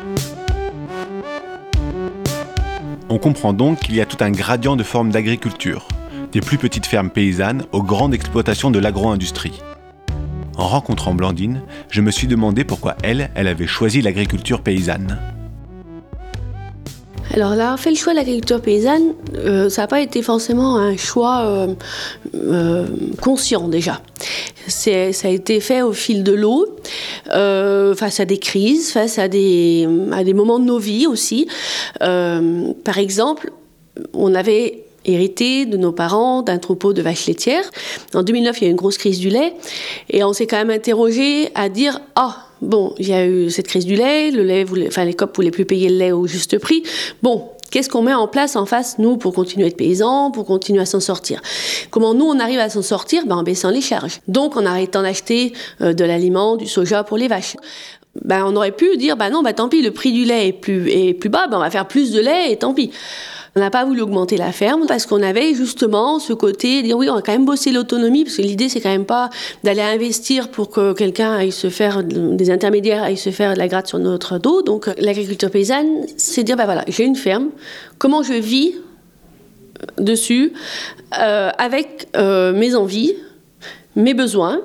On comprend donc qu'il y a tout un gradient de formes d'agriculture, des plus petites fermes paysannes aux grandes exploitations de l'agro-industrie. En rencontrant Blandine, je me suis demandé pourquoi elle, elle avait choisi l'agriculture paysanne. Alors là, on fait le choix de l'agriculture paysanne, euh, ça n'a pas été forcément un choix euh, euh, conscient déjà. C'est, ça a été fait au fil de l'eau, euh, face à des crises, face à des, à des moments de nos vies aussi. Euh, par exemple, on avait hérité de nos parents d'un troupeau de vaches laitières. En deux mille neuf, il y a eu une grosse crise du lait et on s'est quand même interrogé à dire « Ah, bon, il y a eu cette crise du lait, le lait voulait, enfin, les coopératives ne voulaient plus payer le lait au juste prix. Bon, Qu'est-ce qu'on met en place en face, nous, pour continuer à être paysans, pour continuer à s'en sortir? Comment nous, on arrive à s'en sortir? Ben, en baissant les charges. Donc, en arrêtant d'acheter euh, de l'aliment, du soja pour les vaches. Ben, on aurait pu dire, ben non, ben tant pis, le prix du lait est plus, est plus bas, ben on va faire plus de lait et tant pis. On n'a pas voulu augmenter la ferme parce qu'on avait justement ce côté, dire oui, on va quand même bosser l'autonomie, parce que l'idée, c'est quand même pas d'aller investir pour que quelqu'un aille se faire, des intermédiaires aillent se faire de la gratte sur notre dos. Donc, l'agriculture paysanne, c'est dire, ben voilà, j'ai une ferme, comment je vis dessus, euh, avec euh, mes envies, mes besoins,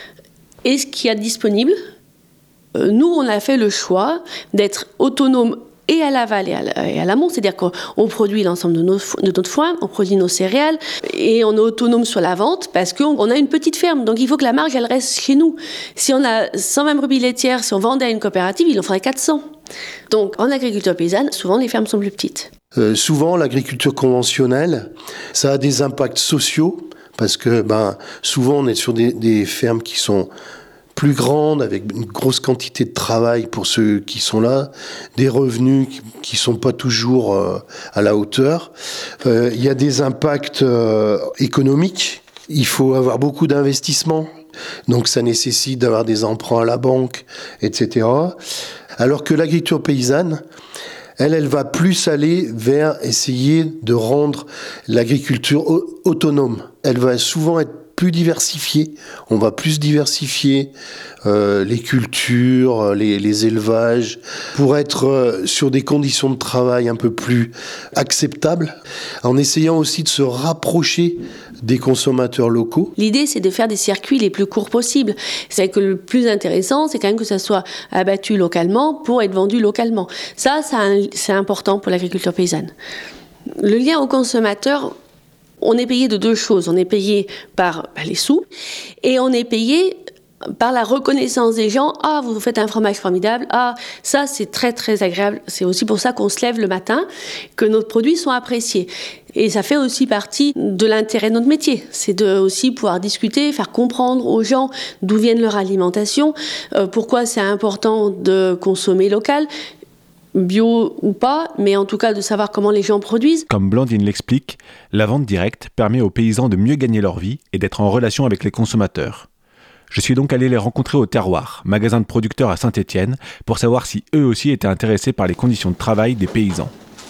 et ce qu'il y a disponible. Euh, nous, on a fait le choix d'être autonome et à l'aval et à l'amont, c'est-à-dire qu'on produit l'ensemble de, nos, de notre foin, on produit nos céréales, et on est autonome sur la vente parce qu'on a une petite ferme, donc il faut que la marge, elle reste chez nous. Si on a cent vingt brebis laitières, si on vendait à une coopérative, il en faudrait quatre cents. Donc en agriculture paysanne, souvent les fermes sont plus petites. Euh, souvent, l'agriculture conventionnelle, ça a des impacts sociaux, parce que ben, souvent on est sur des, des fermes qui sont plus grandes, avec une grosse quantité de travail pour ceux qui sont là, des revenus qui ne sont pas toujours euh, à la hauteur. Euh, il y a des impacts euh, économiques. Il faut avoir beaucoup d'investissements. Donc ça nécessite d'avoir des emprunts à la banque, et cetera. Alors que l'agriculture paysanne, elle, elle va plus aller vers essayer de rendre l'agriculture autonome. Elle va souvent être plus diversifiée. On va plus diversifier euh, les cultures, les, les élevages, pour être euh, sur des conditions de travail un peu plus acceptables, en essayant aussi de se rapprocher des consommateurs locaux. L'idée, c'est de faire des circuits les plus courts possibles. C'est que le plus intéressant, c'est quand même que ça soit abattu localement pour être vendu localement. Ça, ça c'est important pour l'agriculture paysanne. Le lien au consommateur, on est payé de deux choses. On est payé par bah, les sous et on est payé par la reconnaissance des gens. « Ah, vous faites un fromage formidable. Ah, ça, c'est très, très agréable. » C'est aussi pour ça qu'on se lève le matin, que nos produits sont appréciés. Et ça fait aussi partie de l'intérêt de notre métier. C'est de aussi pouvoir discuter, faire comprendre aux gens d'où viennent leur alimentation, euh, pourquoi c'est important de consommer local, bio ou pas, mais en tout cas de savoir comment les gens produisent. Comme Blandine l'explique, la vente directe permet aux paysans de mieux gagner leur vie et d'être en relation avec les consommateurs. Je suis donc allé les rencontrer au Terroir, magasin de producteurs à Saint-Étienne, pour savoir si eux aussi étaient intéressés par les conditions de travail des paysans.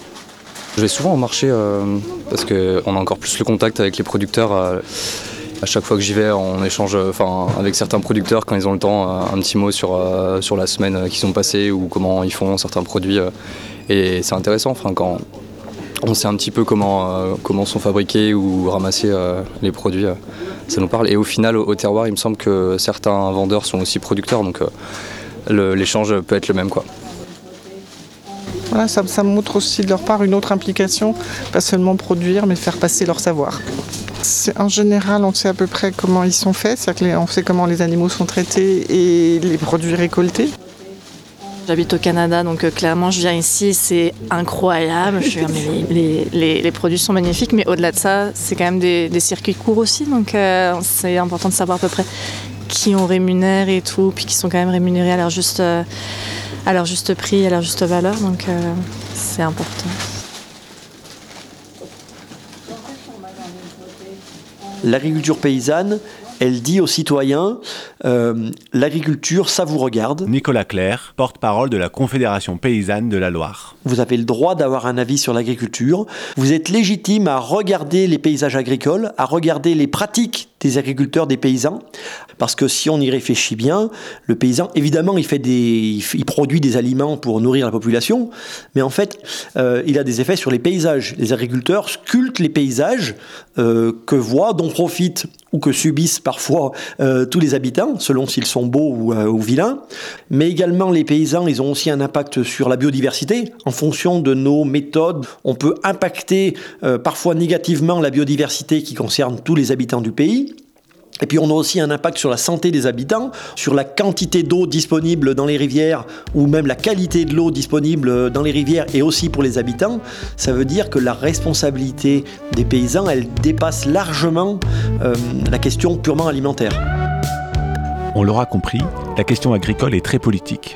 Je vais souvent au marché euh, parce qu'on a encore plus le contact avec les producteurs. Euh, à chaque fois que j'y vais, on échange enfin, avec certains producteurs quand ils ont le temps, un petit mot sur, euh, sur la semaine qui sont passées ou comment ils font certains produits. Euh, et c'est intéressant enfin, quand on sait un petit peu comment, euh, comment sont fabriqués ou ramassés euh, les produits. Euh, ça nous parle. Et au final, au, au Terroir, il me semble que certains vendeurs sont aussi producteurs, donc euh, le, l'échange peut être le même, quoi. Voilà, ça, ça montre aussi de leur part une autre implication, pas seulement produire, mais faire passer leur savoir. C'est, en général, on sait à peu près comment ils sont faits, c'est-à-dire qu'on sait comment les animaux sont traités et les produits récoltés. J'habite au Canada, donc euh, clairement je viens ici, c'est incroyable. Je suis, mais les, les, les produits sont magnifiques, mais au-delà de ça, c'est quand même des, des circuits courts aussi, donc euh, c'est important de savoir à peu près qui on rémunère et tout, puis qui sont quand même rémunérés à leur juste, euh, à leur juste prix, à leur juste valeur, donc euh, c'est important. L'agriculture paysanne, elle dit aux citoyens, euh, l'agriculture, ça vous regarde. Nicolas Clerc, porte-parole de la Confédération paysanne de la Loire. Vous avez le droit d'avoir un avis sur l'agriculture. Vous êtes légitime à regarder les paysages agricoles, à regarder les pratiques des agriculteurs, des paysans. Parce que si on y réfléchit bien, le paysan, évidemment, il, fait des, il produit des aliments pour nourrir la population, mais en fait, euh, il a des effets sur les paysages. Les agriculteurs sculptent les paysages euh, que voient, dont profitent ou que subissent parfois euh, tous les habitants, selon s'ils sont beaux ou, euh, ou vilains. Mais également, les paysans, ils ont aussi un impact sur la biodiversité. En fonction de nos méthodes, on peut impacter euh, parfois négativement la biodiversité qui concerne tous les habitants du pays. Et puis on a aussi un impact sur la santé des habitants, sur la quantité d'eau disponible dans les rivières ou même la qualité de l'eau disponible dans les rivières et aussi pour les habitants. Ça veut dire que la responsabilité des paysans, elle dépasse largement euh, la question purement alimentaire. On l'aura compris, la question agricole est très politique.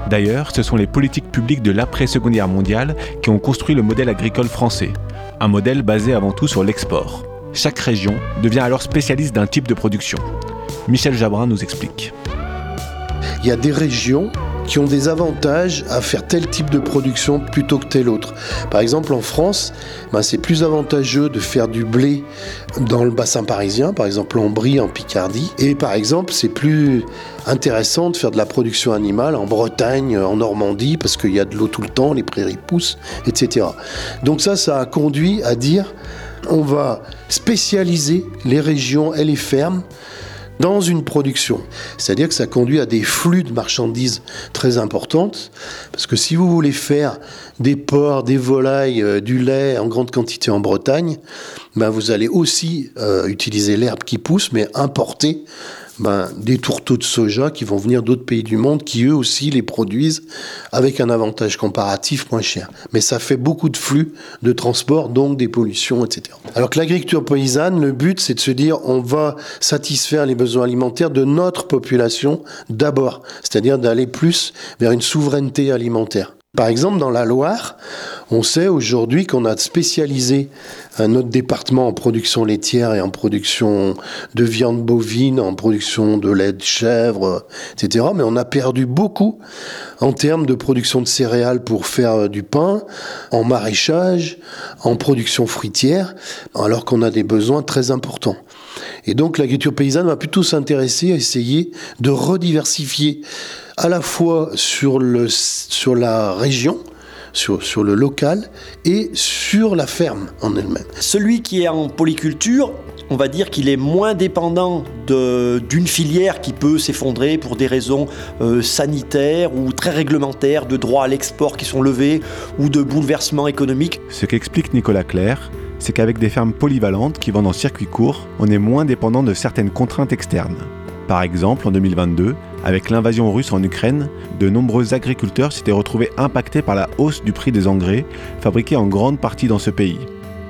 D'ailleurs, ce sont les politiques publiques de l'après-Seconde Guerre mondiale qui ont construit le modèle agricole français, un modèle basé avant tout sur l'export. Chaque région devient alors spécialiste d'un type de production. Michel Jabrin nous explique. Il y a des régions qui ont des avantages à faire tel type de production plutôt que tel autre. Par exemple, en France, ben, c'est plus avantageux de faire du blé dans le bassin parisien, par exemple en Brie, en Picardie. Et par exemple, c'est plus intéressant de faire de la production animale en Bretagne, en Normandie, parce qu'il y a de l'eau tout le temps, les prairies poussent, et cetera. Donc ça, ça a conduit à dire on va spécialiser les régions et les fermes dans une production. C'est-à-dire que ça conduit à des flux de marchandises très importantes, parce que si vous voulez faire des porcs, des volailles, euh, du lait en grande quantité en Bretagne, ben vous allez aussi euh, utiliser l'herbe qui pousse, mais importer ben, des tourteaux de soja qui vont venir d'autres pays du monde, qui eux aussi les produisent avec un avantage comparatif moins cher. Mais ça fait beaucoup de flux de transport, donc des pollutions, et cetera. Alors que l'agriculture paysanne, le but, c'est de se dire on va satisfaire les besoins alimentaires de notre population d'abord, c'est-à-dire d'aller plus vers une souveraineté alimentaire. Par exemple, dans la Loire, on sait aujourd'hui qu'on a spécialisé notre département en production laitière et en production de viande bovine, en production de lait de chèvre, et cetera. Mais on a perdu beaucoup en termes de production de céréales pour faire du pain, en maraîchage, en production fruitière, alors qu'on a des besoins très importants. Et donc l'agriculture paysanne va plutôt s'intéresser à essayer de rediversifier à la fois sur, le, sur la région, sur, sur le local et sur la ferme en elle-même. Celui qui est en polyculture, on va dire qu'il est moins dépendant de, d'une filière qui peut s'effondrer pour des raisons euh, sanitaires ou très réglementaires, de droits à l'export qui sont levés ou de bouleversements économiques. Ce qu'explique Nicolas Clerc, c'est qu'avec des fermes polyvalentes qui vendent en circuit court, on est moins dépendant de certaines contraintes externes. Par exemple, en deux mille vingt-deux, avec l'invasion russe en Ukraine, de nombreux agriculteurs s'étaient retrouvés impactés par la hausse du prix des engrais, fabriqués en grande partie dans ce pays.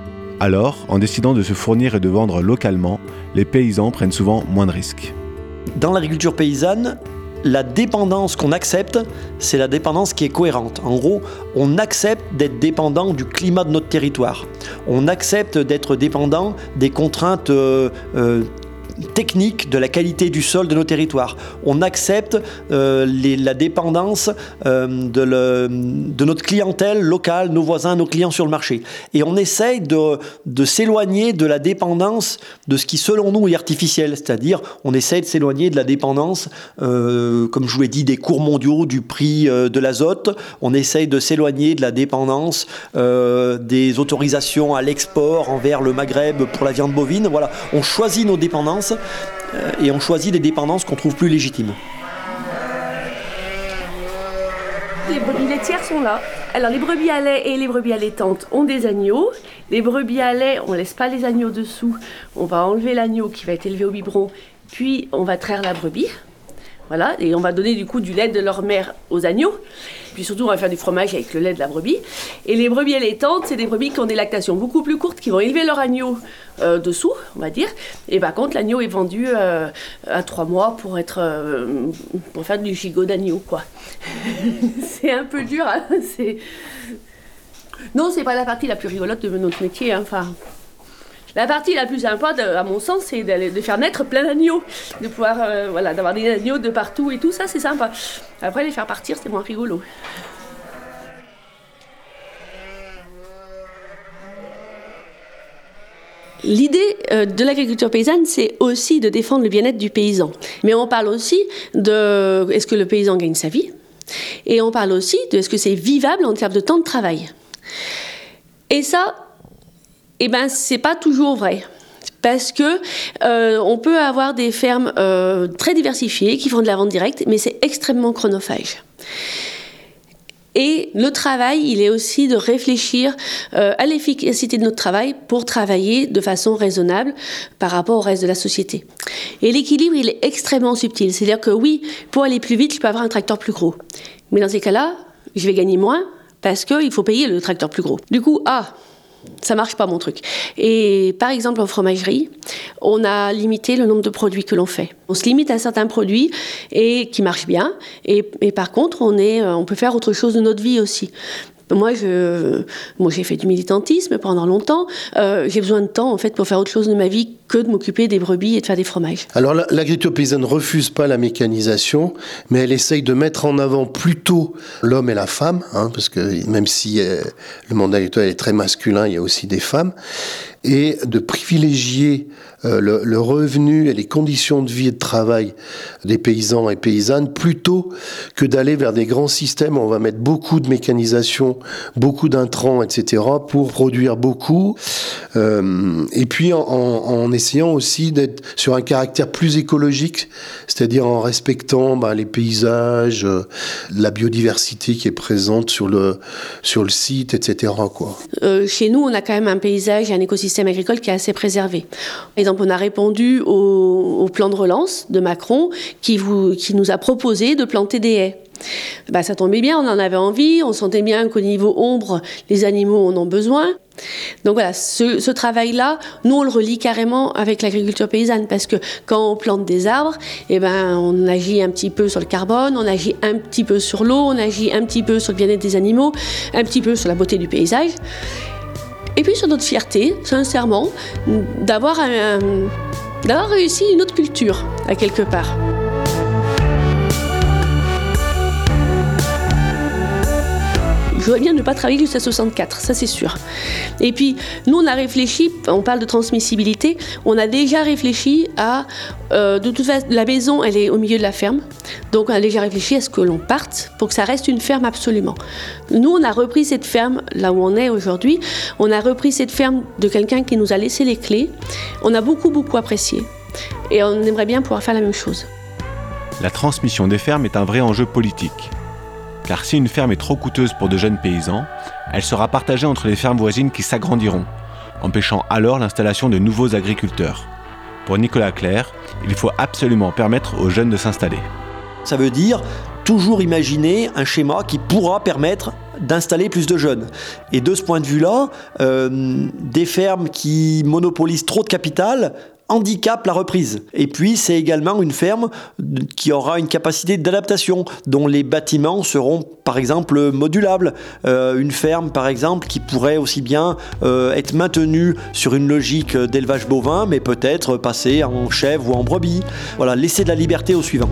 Alors, en décidant de se fournir et de vendre localement, les paysans prennent souvent moins de risques. Dans l'agriculture paysanne, la dépendance qu'on accepte, c'est la dépendance qui est cohérente. En gros, on accepte d'être dépendant du climat de notre territoire. On accepte d'être dépendant des contraintes euh, euh, technique de la qualité du sol de nos territoires. On accepte euh, les, la dépendance euh, de, le, de notre clientèle locale, nos voisins, nos clients sur le marché. Et on essaye de, de s'éloigner de la dépendance de ce qui, selon nous, est artificiel. C'est-à-dire, on essaye de s'éloigner de la dépendance, euh, comme je vous l'ai dit, des cours mondiaux, du prix euh, de l'azote. On essaye de s'éloigner de la dépendance euh, des autorisations à l'export envers le Maghreb pour la viande bovine. Voilà, on choisit nos dépendances et on choisit des dépendances qu'on trouve plus légitimes. Les brebis laitières sont là. Alors les brebis à lait et les brebis allaitantes ont des agneaux. Les brebis à lait, on ne laisse pas les agneaux dessous. On va enlever l'agneau qui va être élevé au biberon, puis on va traire la brebis. Voilà, et on va donner du coup du lait de leur mère aux agneaux. Puis surtout, on va faire du fromage avec le lait de la brebis. Et les brebis allaitantes, c'est des brebis qui ont des lactations beaucoup plus courtes, qui vont élever leur agneau euh, dessous, on va dire. Et par contre, l'agneau est vendu euh, à trois mois pour être euh, pour faire du gigot d'agneau, quoi. C'est un peu dur, hein, c'est... Non, c'est pas la partie la plus rigolote de notre métier, hein, enfin... La partie la plus sympa, de, à mon sens, c'est de, de faire naître plein d'agneaux, de pouvoir, euh, voilà, d'avoir des agneaux de partout et tout ça, c'est sympa. Après, les faire partir, c'est moins rigolo. L'idée euh, de l'agriculture paysanne, c'est aussi de défendre le bien-être du paysan. Mais on parle aussi de est-ce que le paysan gagne sa vie, et on parle aussi de est-ce que c'est vivable en termes de temps de travail. Et ça, eh ben, c'est pas toujours vrai. Parce que euh, on peut avoir des fermes euh, très diversifiées qui font de la vente directe, mais c'est extrêmement chronophage. Et le travail, il est aussi de réfléchir euh, à l'efficacité de notre travail pour travailler de façon raisonnable par rapport au reste de la société. Et l'équilibre, il est extrêmement subtil. C'est-à-dire que oui, pour aller plus vite, je peux avoir un tracteur plus gros. Mais dans ces cas-là, je vais gagner moins parce qu'il faut payer le tracteur plus gros. Du coup, ah, Ça marche pas mon truc. Et par exemple en fromagerie, on a limité le nombre de produits que l'on fait. On se limite à certains produits et qui marchent bien. Et, et par contre, on est, on peut faire autre chose de notre vie aussi. Moi, je, moi, j'ai fait du militantisme pendant longtemps. Euh, j'ai besoin de temps, en fait, pour faire autre chose de ma vie que de m'occuper des brebis et de faire des fromages. Alors, la, l'agriculture paysanne ne refuse pas la mécanisation, mais elle essaye de mettre en avant plutôt l'homme et la femme, hein, parce que même si euh, le monde agricole est très masculin, il y a aussi des femmes, et de privilégier euh, le, le revenu et les conditions de vie et de travail des paysans et paysannes plutôt que d'aller vers des grands systèmes où on va mettre beaucoup de mécanisation, beaucoup d'intrants, et cetera pour produire beaucoup. Euh, et puis en, en essayant aussi d'être sur un caractère plus écologique, c'est-à-dire en respectant bah, les paysages, euh, la biodiversité qui est présente sur le, sur le site, et cetera quoi. Euh, chez nous, on a quand même un paysage et un écosystème agricole qui est assez préservé. Par exemple, on a répondu au, au plan de relance de Macron qui, vous, qui nous a proposé de planter des haies. Bah, ça tombait bien, on en avait envie, on sentait bien qu'au niveau ombre, les animaux en ont besoin. Donc voilà, ce, ce travail-là, nous on le relie carrément avec l'agriculture paysanne parce que quand on plante des arbres, eh ben, on agit un petit peu sur le carbone, on agit un petit peu sur l'eau, on agit un petit peu sur le bien-être des animaux, un petit peu sur la beauté du paysage. Et puis sur notre fierté, sincèrement, d'avoir, un, d'avoir réussi une autre culture, à quelque part. Je vois bien ne pas travailler jusqu'à soixante-quatre, ça c'est sûr. Et puis, nous on a réfléchi, on parle de transmissibilité, on a déjà réfléchi à, euh, de toute façon, la maison elle est au milieu de la ferme, donc on a déjà réfléchi à ce que l'on parte pour que ça reste une ferme absolument. Nous on a repris cette ferme, là où on est aujourd'hui, on a repris cette ferme de quelqu'un qui nous a laissé les clés, on a beaucoup beaucoup apprécié et on aimerait bien pouvoir faire la même chose. La transmission des fermes est un vrai enjeu politique. Car si une ferme est trop coûteuse pour de jeunes paysans, elle sera partagée entre les fermes voisines qui s'agrandiront, empêchant alors l'installation de nouveaux agriculteurs. Pour Nicolas Clerc, il faut absolument permettre aux jeunes de s'installer. Ça veut dire toujours imaginer un schéma qui pourra permettre d'installer plus de jeunes. Et de ce point de vue-là, euh, des fermes qui monopolisent trop de capital handicapent la reprise. Et puis, c'est également une ferme qui aura une capacité d'adaptation, dont les bâtiments seront, par exemple, modulables. Euh, une ferme, par exemple, qui pourrait aussi bien euh, être maintenue sur une logique d'élevage bovin, mais peut-être passer en chèvre ou en brebis. Voilà, laisser de la liberté au suivant.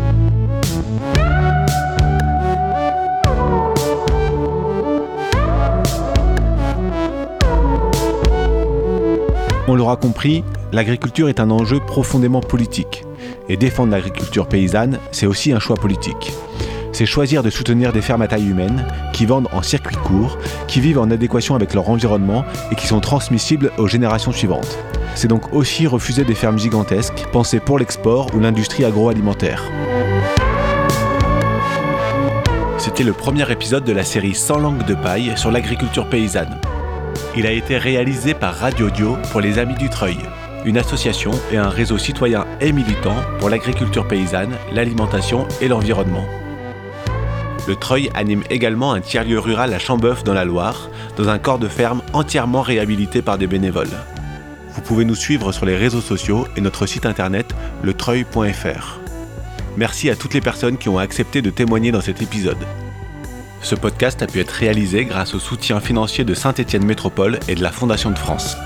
On l'aura compris, l'agriculture est un enjeu profondément politique. Et défendre l'agriculture paysanne, c'est aussi un choix politique. C'est choisir de soutenir des fermes à taille humaine, qui vendent en circuit court, qui vivent en adéquation avec leur environnement et qui sont transmissibles aux générations suivantes. C'est donc aussi refuser des fermes gigantesques, pensées pour l'export ou l'industrie agroalimentaire. C'était le premier épisode de la série Sans langue de paille sur l'agriculture paysanne. Il a été réalisé par Radio Dio pour les Amis du Treuil, une association et un réseau citoyen et militant pour l'agriculture paysanne, l'alimentation et l'environnement. Le Treuil anime également un tiers-lieu rural à Chambeuf dans la Loire, dans un corps de ferme entièrement réhabilité par des bénévoles. Vous pouvez nous suivre sur les réseaux sociaux et notre site internet le treuil point f r. Merci à toutes les personnes qui ont accepté de témoigner dans cet épisode. Ce podcast a pu être réalisé grâce au soutien financier de Saint-Étienne Métropole et de la Fondation de France.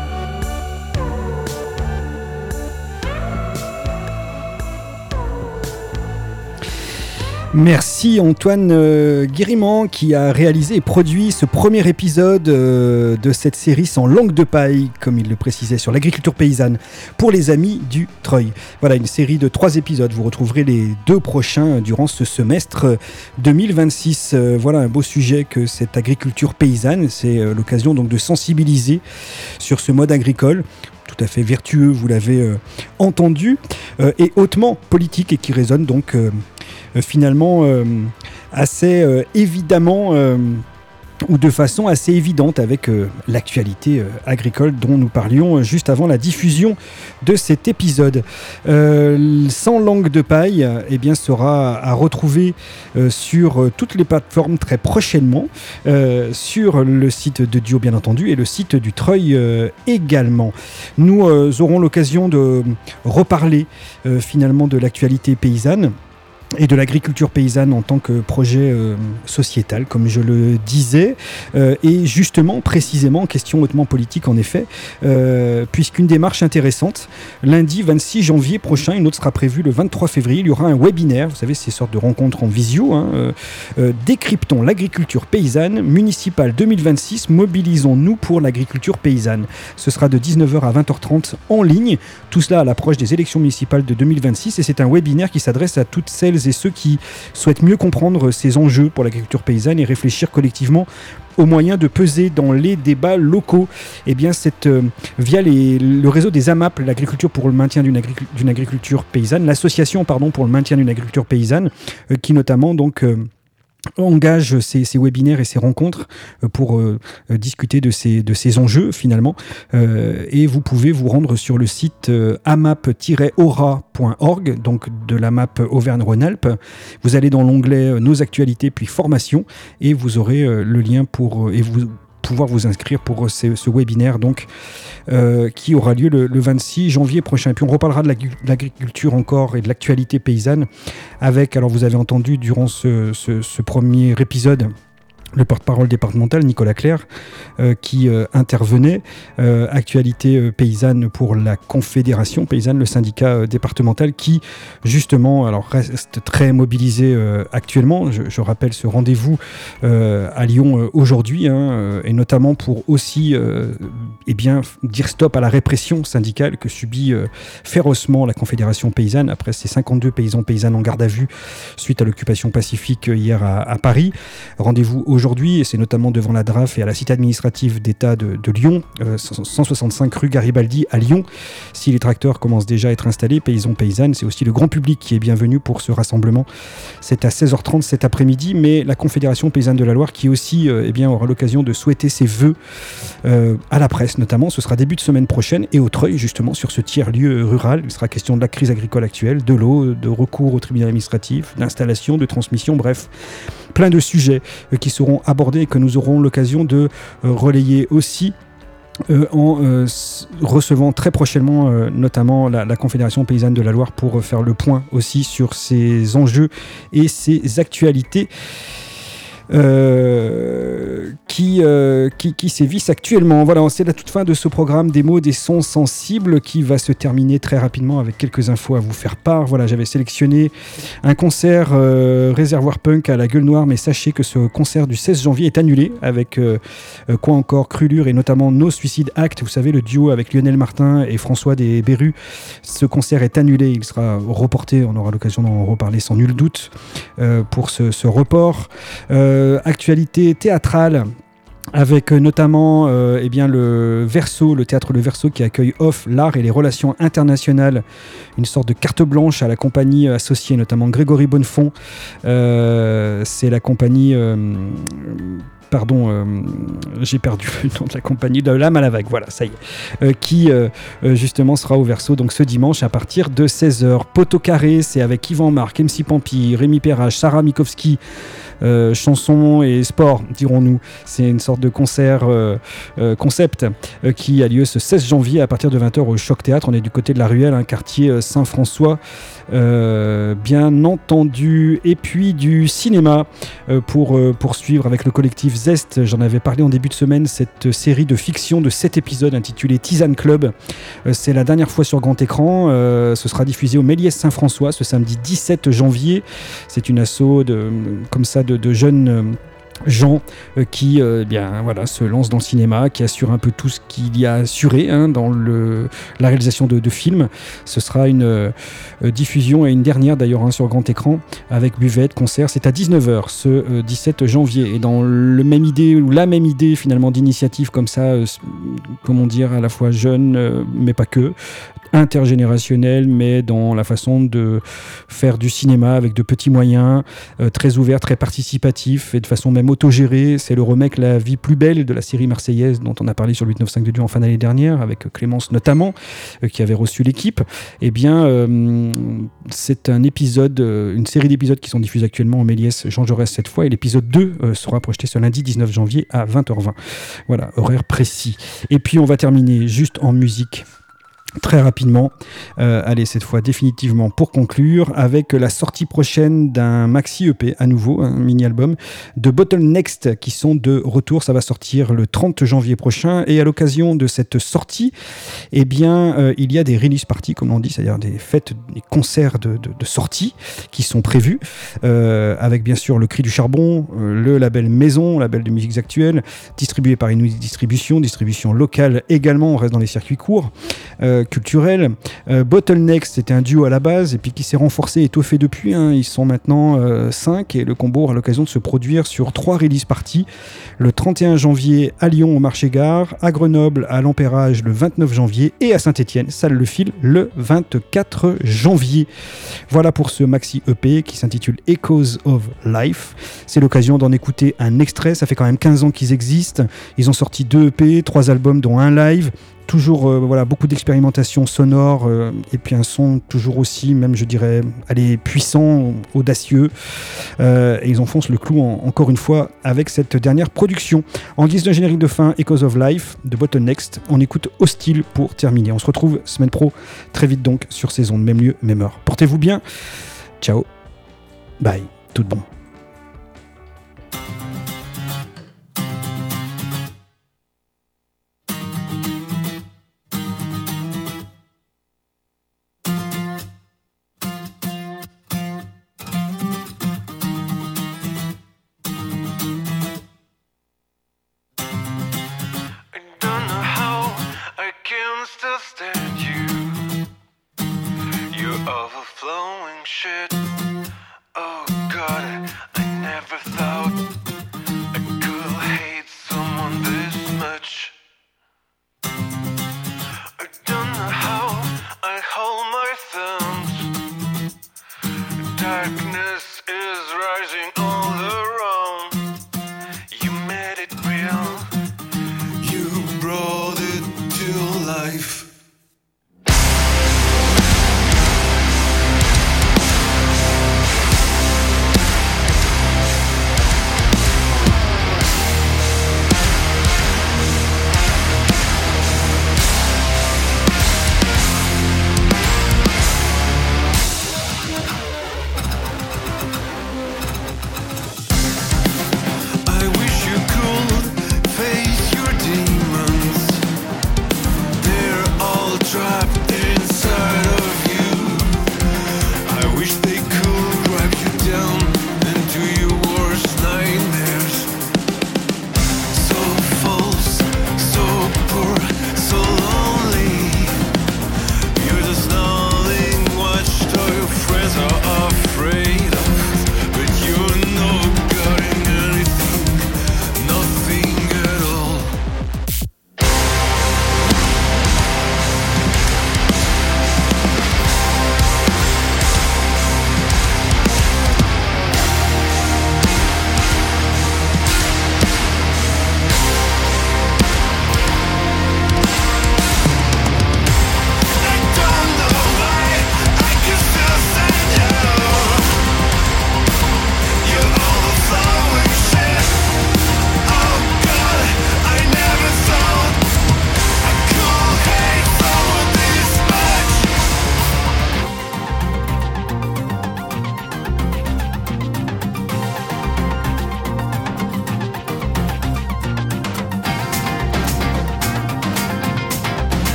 Merci Antoine euh, Guérimant qui a réalisé et produit ce premier épisode euh, de cette série Sans langue de paille, comme il le précisait, sur l'agriculture paysanne pour les Amis du Treuil. Voilà, une série de trois épisodes. Vous retrouverez les deux prochains durant ce semestre deux mille vingt-six. Euh, voilà un beau sujet que cette agriculture paysanne. C'est euh, l'occasion donc de sensibiliser sur ce mode agricole. Tout à fait vertueux, vous l'avez euh, entendu, euh, et hautement politique et qui résonne donc euh, euh, finalement euh, assez euh, évidemment euh, ou de façon assez évidente avec euh, l'actualité euh, agricole dont nous parlions juste avant la diffusion de cet épisode. Euh, Sans langue de paille eh bien, sera à retrouver euh, sur euh, toutes les plateformes très prochainement, euh, sur le site de Dio bien entendu et le site du Treuil euh, également. Nous euh, aurons l'occasion de reparler euh, finalement de l'actualité paysanne et de l'agriculture paysanne en tant que projet euh, sociétal, comme je le disais, euh, et justement, précisément, question hautement politique en effet, euh, puisqu'une démarche intéressante, lundi vingt-six janvier prochain, une autre sera prévue le vingt-trois février, il y aura un webinaire, vous savez, ces sortes de rencontres en visio, hein, euh, euh, décryptons l'agriculture paysanne, municipale deux mille vingt-six, mobilisons-nous pour l'agriculture paysanne. Ce sera de dix-neuf heures à vingt heures trente en ligne, tout cela à l'approche des élections municipales de deux mille vingt-six, et c'est un webinaire qui s'adresse à toutes celles et ceux qui souhaitent mieux comprendre ces enjeux pour l'agriculture paysanne et réfléchir collectivement aux moyens de peser dans les débats locaux. Et eh bien, cette, euh, via les, le réseau des A M A P, l'agriculture pour le maintien d'une, agric- d'une agriculture paysanne, l'association pardon pour le maintien d'une agriculture paysanne, euh, qui notamment donc euh, engage ces, ces webinaires et ces rencontres pour euh, discuter de ces, de ces enjeux finalement, euh, et vous pouvez vous rendre sur le site euh, amap tiret aura point org, donc de l'A M A P Auvergne-Rhône-Alpes. Vous allez dans l'onglet euh, Nos actualités puis formation et vous aurez euh, le lien pour euh, et vous pouvoir vous inscrire pour ce, ce webinaire donc euh, qui aura lieu le, le vingt-six janvier prochain. Et puis on reparlera de, la, de l'agriculture encore et de l'actualité paysanne avec, alors vous avez entendu durant ce, ce, ce premier épisode le porte-parole départemental Nicolas Clerc euh, qui euh, intervenait, euh, actualité euh, paysanne pour la Confédération paysanne, le syndicat euh, départemental qui justement alors reste très mobilisé euh, actuellement. Je, je rappelle ce rendez-vous euh, à Lyon euh, aujourd'hui, hein, euh, et notamment pour aussi euh, eh bien, dire stop à la répression syndicale que subit euh, férocement la Confédération paysanne après ces cinquante-deux paysans paysannes en garde à vue suite à l'occupation pacifique hier à, à Paris. Rendez-vous aujourd'hui, et c'est notamment devant la D R A F et à la cité administrative d'État de, de Lyon, euh, cent soixante-cinq rue Garibaldi à Lyon. Si les tracteurs commencent déjà à être installés, paysans, paysannes, c'est aussi le grand public qui est bienvenu pour ce rassemblement. C'est à seize heures trente cet après-midi, mais la Confédération paysanne de la Loire qui aussi euh, eh bien, aura l'occasion de souhaiter ses vœux euh, à la presse notamment. Ce sera début de semaine prochaine et au Treuil justement sur ce tiers-lieu rural. Il sera question de la crise agricole actuelle, de l'eau, de recours au tribunal administratif, d'installation, de transmission, bref, plein de sujets euh, qui seront abordés et que nous aurons l'occasion de euh, relayer aussi euh, en euh, recevant très prochainement euh, notamment la, la Confédération paysanne de la Loire pour euh, faire le point aussi sur ces enjeux et ces actualités Euh, qui, euh, qui, qui sévissent actuellement. Voilà, c'est la toute fin de ce programme des mots, des sons sensibles qui va se terminer très rapidement avec quelques infos à vous faire part. Voilà, j'avais sélectionné un concert euh, Réservoir Punk à la Gueule Noire, mais sachez que ce concert du seize janvier est annulé avec euh, euh, quoi encore, Crulure et notamment No Suicide Act, vous savez, le duo avec Lionel Martin et François des Berus. Ce concert est annulé, il sera reporté, on aura l'occasion d'en reparler sans nul doute euh, pour ce, ce report. Euh, Euh, actualité théâtrale avec euh, notamment euh, eh bien, le Verso, le théâtre Le Verso qui accueille Off, l'art et les relations internationales, une sorte de carte blanche à la compagnie associée, notamment Grégory Bonnefond. Euh, c'est la compagnie... Euh, Pardon, euh, j'ai perdu le nom de la compagnie, de L'Âme à la Vague, voilà, ça y est, euh, qui euh, justement sera au Verso donc ce dimanche à partir de seize heures. Poteau Carré, c'est avec Yvan Marc, M C Pampi, Rémi Perrage, Sarah Mikowski, euh, chansons et sport, dirons-nous. C'est une sorte de concert euh, euh, concept euh, qui a lieu ce seize janvier à partir de vingt heures au Choc Théâtre. On est du côté de la Ruelle, un quartier euh, Saint-François, euh, bien entendu. Et puis du cinéma euh, pour euh, poursuivre avec le collectif Zest. J'en avais parlé en début de semaine, cette série de fiction de sept épisodes intitulée Tisane Club. Euh, c'est la dernière fois sur grand écran. Euh, ce sera diffusé au Méliès Saint-François ce samedi dix-sept janvier. C'est une asso de, comme ça de, de jeunes euh, gens euh, qui euh, bien, voilà, se lancent dans le cinéma, qui assurent un peu tout ce qu'il y a assuré hein, dans le, la réalisation de, de films. Ce sera une euh, diffusion et une dernière d'ailleurs hein, sur grand écran avec buvette, concert. C'est à dix-neuf heures ce euh, dix-sept janvier. Et dans le même idée, ou la même idée finalement d'initiative comme ça, euh, comment dire, à la fois jeune euh, mais pas que, intergénérationnel, mais dans la façon de faire du cinéma avec de petits moyens, euh, très ouvert, très participatif et de façon même autogérée. C'est le remake La vie plus belle de la série marseillaise dont on a parlé sur le huit neuf cinq de Dieu en fin d'année dernière, avec Clémence notamment, euh, qui avait reçu l'équipe. Eh bien, euh, c'est un épisode, euh, une série d'épisodes qui sont diffusés actuellement au Méliès Jean Jaurès cette fois, et l'épisode deux euh, sera projeté ce lundi dix-neuf janvier à vingt heures vingt. Voilà, horaire précis. Et puis on va terminer juste en musique. Très rapidement, euh, allez, cette fois définitivement pour conclure, avec la sortie prochaine d'un maxi E P, à nouveau, un mini-album, de Bottlenext, qui sont de retour. Ça va sortir le trente janvier prochain, et à l'occasion de cette sortie, eh bien, euh, il y a des release parties, comme on dit, c'est-à-dire des fêtes, des concerts de, de, de sortie qui sont prévus, euh, avec bien sûr le Cri du Charbon, euh, le label Maison, label de musiques actuelles, distribué par Inuit Distribution, distribution locale également, on reste dans les circuits courts, euh, culturel. Euh, Bottlenext, c'était un duo à la base et puis qui s'est renforcé, étoffé depuis. Hein. Ils sont maintenant euh, cinq et le combo a l'occasion de se produire sur trois release parties. Le trente et un janvier à Lyon au Marché-Gare, à Grenoble à l'Empérage le vingt-neuf janvier et à Saint-Étienne, salle Le Fil, le vingt-quatre janvier. Voilà pour ce maxi E P qui s'intitule Echoes of Life. C'est l'occasion d'en écouter un extrait. Ça fait quand même quinze ans qu'ils existent. Ils ont sorti deux E P, trois albums dont un live. Toujours euh, voilà, beaucoup d'expérimentation sonore euh, et puis un son toujours aussi, même je dirais, allez, puissant, audacieux. Euh, et ils enfoncent le clou en, encore une fois avec cette dernière production. En guise de générique de fin, Echoes of Life de Bottlenext. On écoute Hostile pour terminer. On se retrouve semaine pro, très vite donc, sur ces ondes, même lieu, même heure. Portez-vous bien. Ciao. Bye. Tout bon. Still stand you, your overflowing shit. Oh God, I, I never thought I could hate someone this much. I don't know how I hold my thumbs. Darkness is rising all around. You made it real. You brought it to life.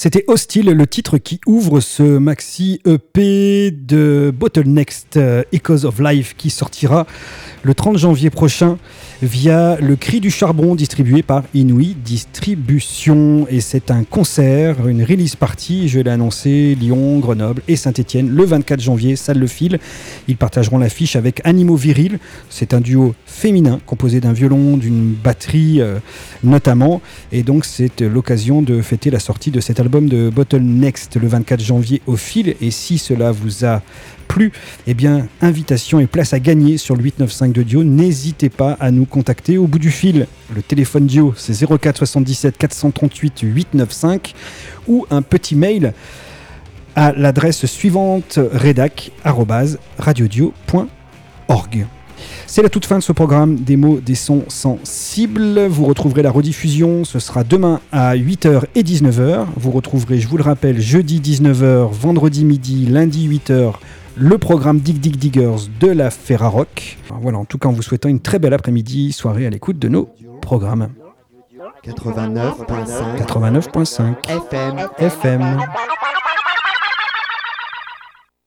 C'était Hostile, le titre qui ouvre ce maxi E P de Bottlenext, euh, Echoes of Life, qui sortira le trente janvier prochain via Le Cri du Charbon, distribué par Inouï Distribution. Et c'est un concert, une release party, je l'ai annoncé, Lyon, Grenoble et Saint-Étienne le vingt-quatre janvier, salle Le Fil. Ils partageront l'affiche avec Animaux Virils. C'est un duo féminin composé d'un violon, d'une batterie euh, notamment. Et donc c'est l'occasion de fêter la sortie de cet album de Bottlenext le vingt-quatre janvier au Fil. Et si cela vous a plu, eh bien, invitation et place à gagner sur le huit neuf cinq de Dio. N'hésitez pas à nous contacter au bout du fil. Le téléphone Dio, c'est zéro quatre soixante-dix-sept quatre cent trente-huit huit neuf cinq ou un petit mail à l'adresse suivante rédac arobase radiodio point org. C'est la toute fin de ce programme des mots, des sons sensibles. Vous retrouverez la rediffusion, ce sera demain à huit heures et dix-neuf heures. Vous retrouverez, je vous le rappelle, jeudi dix-neuf heures, vendredi midi, lundi huit heures, le programme Dig Dig Diggers de la Ferrarock. Voilà, en tout cas en vous souhaitant une très belle après-midi, soirée à l'écoute de nos programmes. quatre-vingt-neuf virgule cinq quatre-vingt-neuf virgule cinq F M F M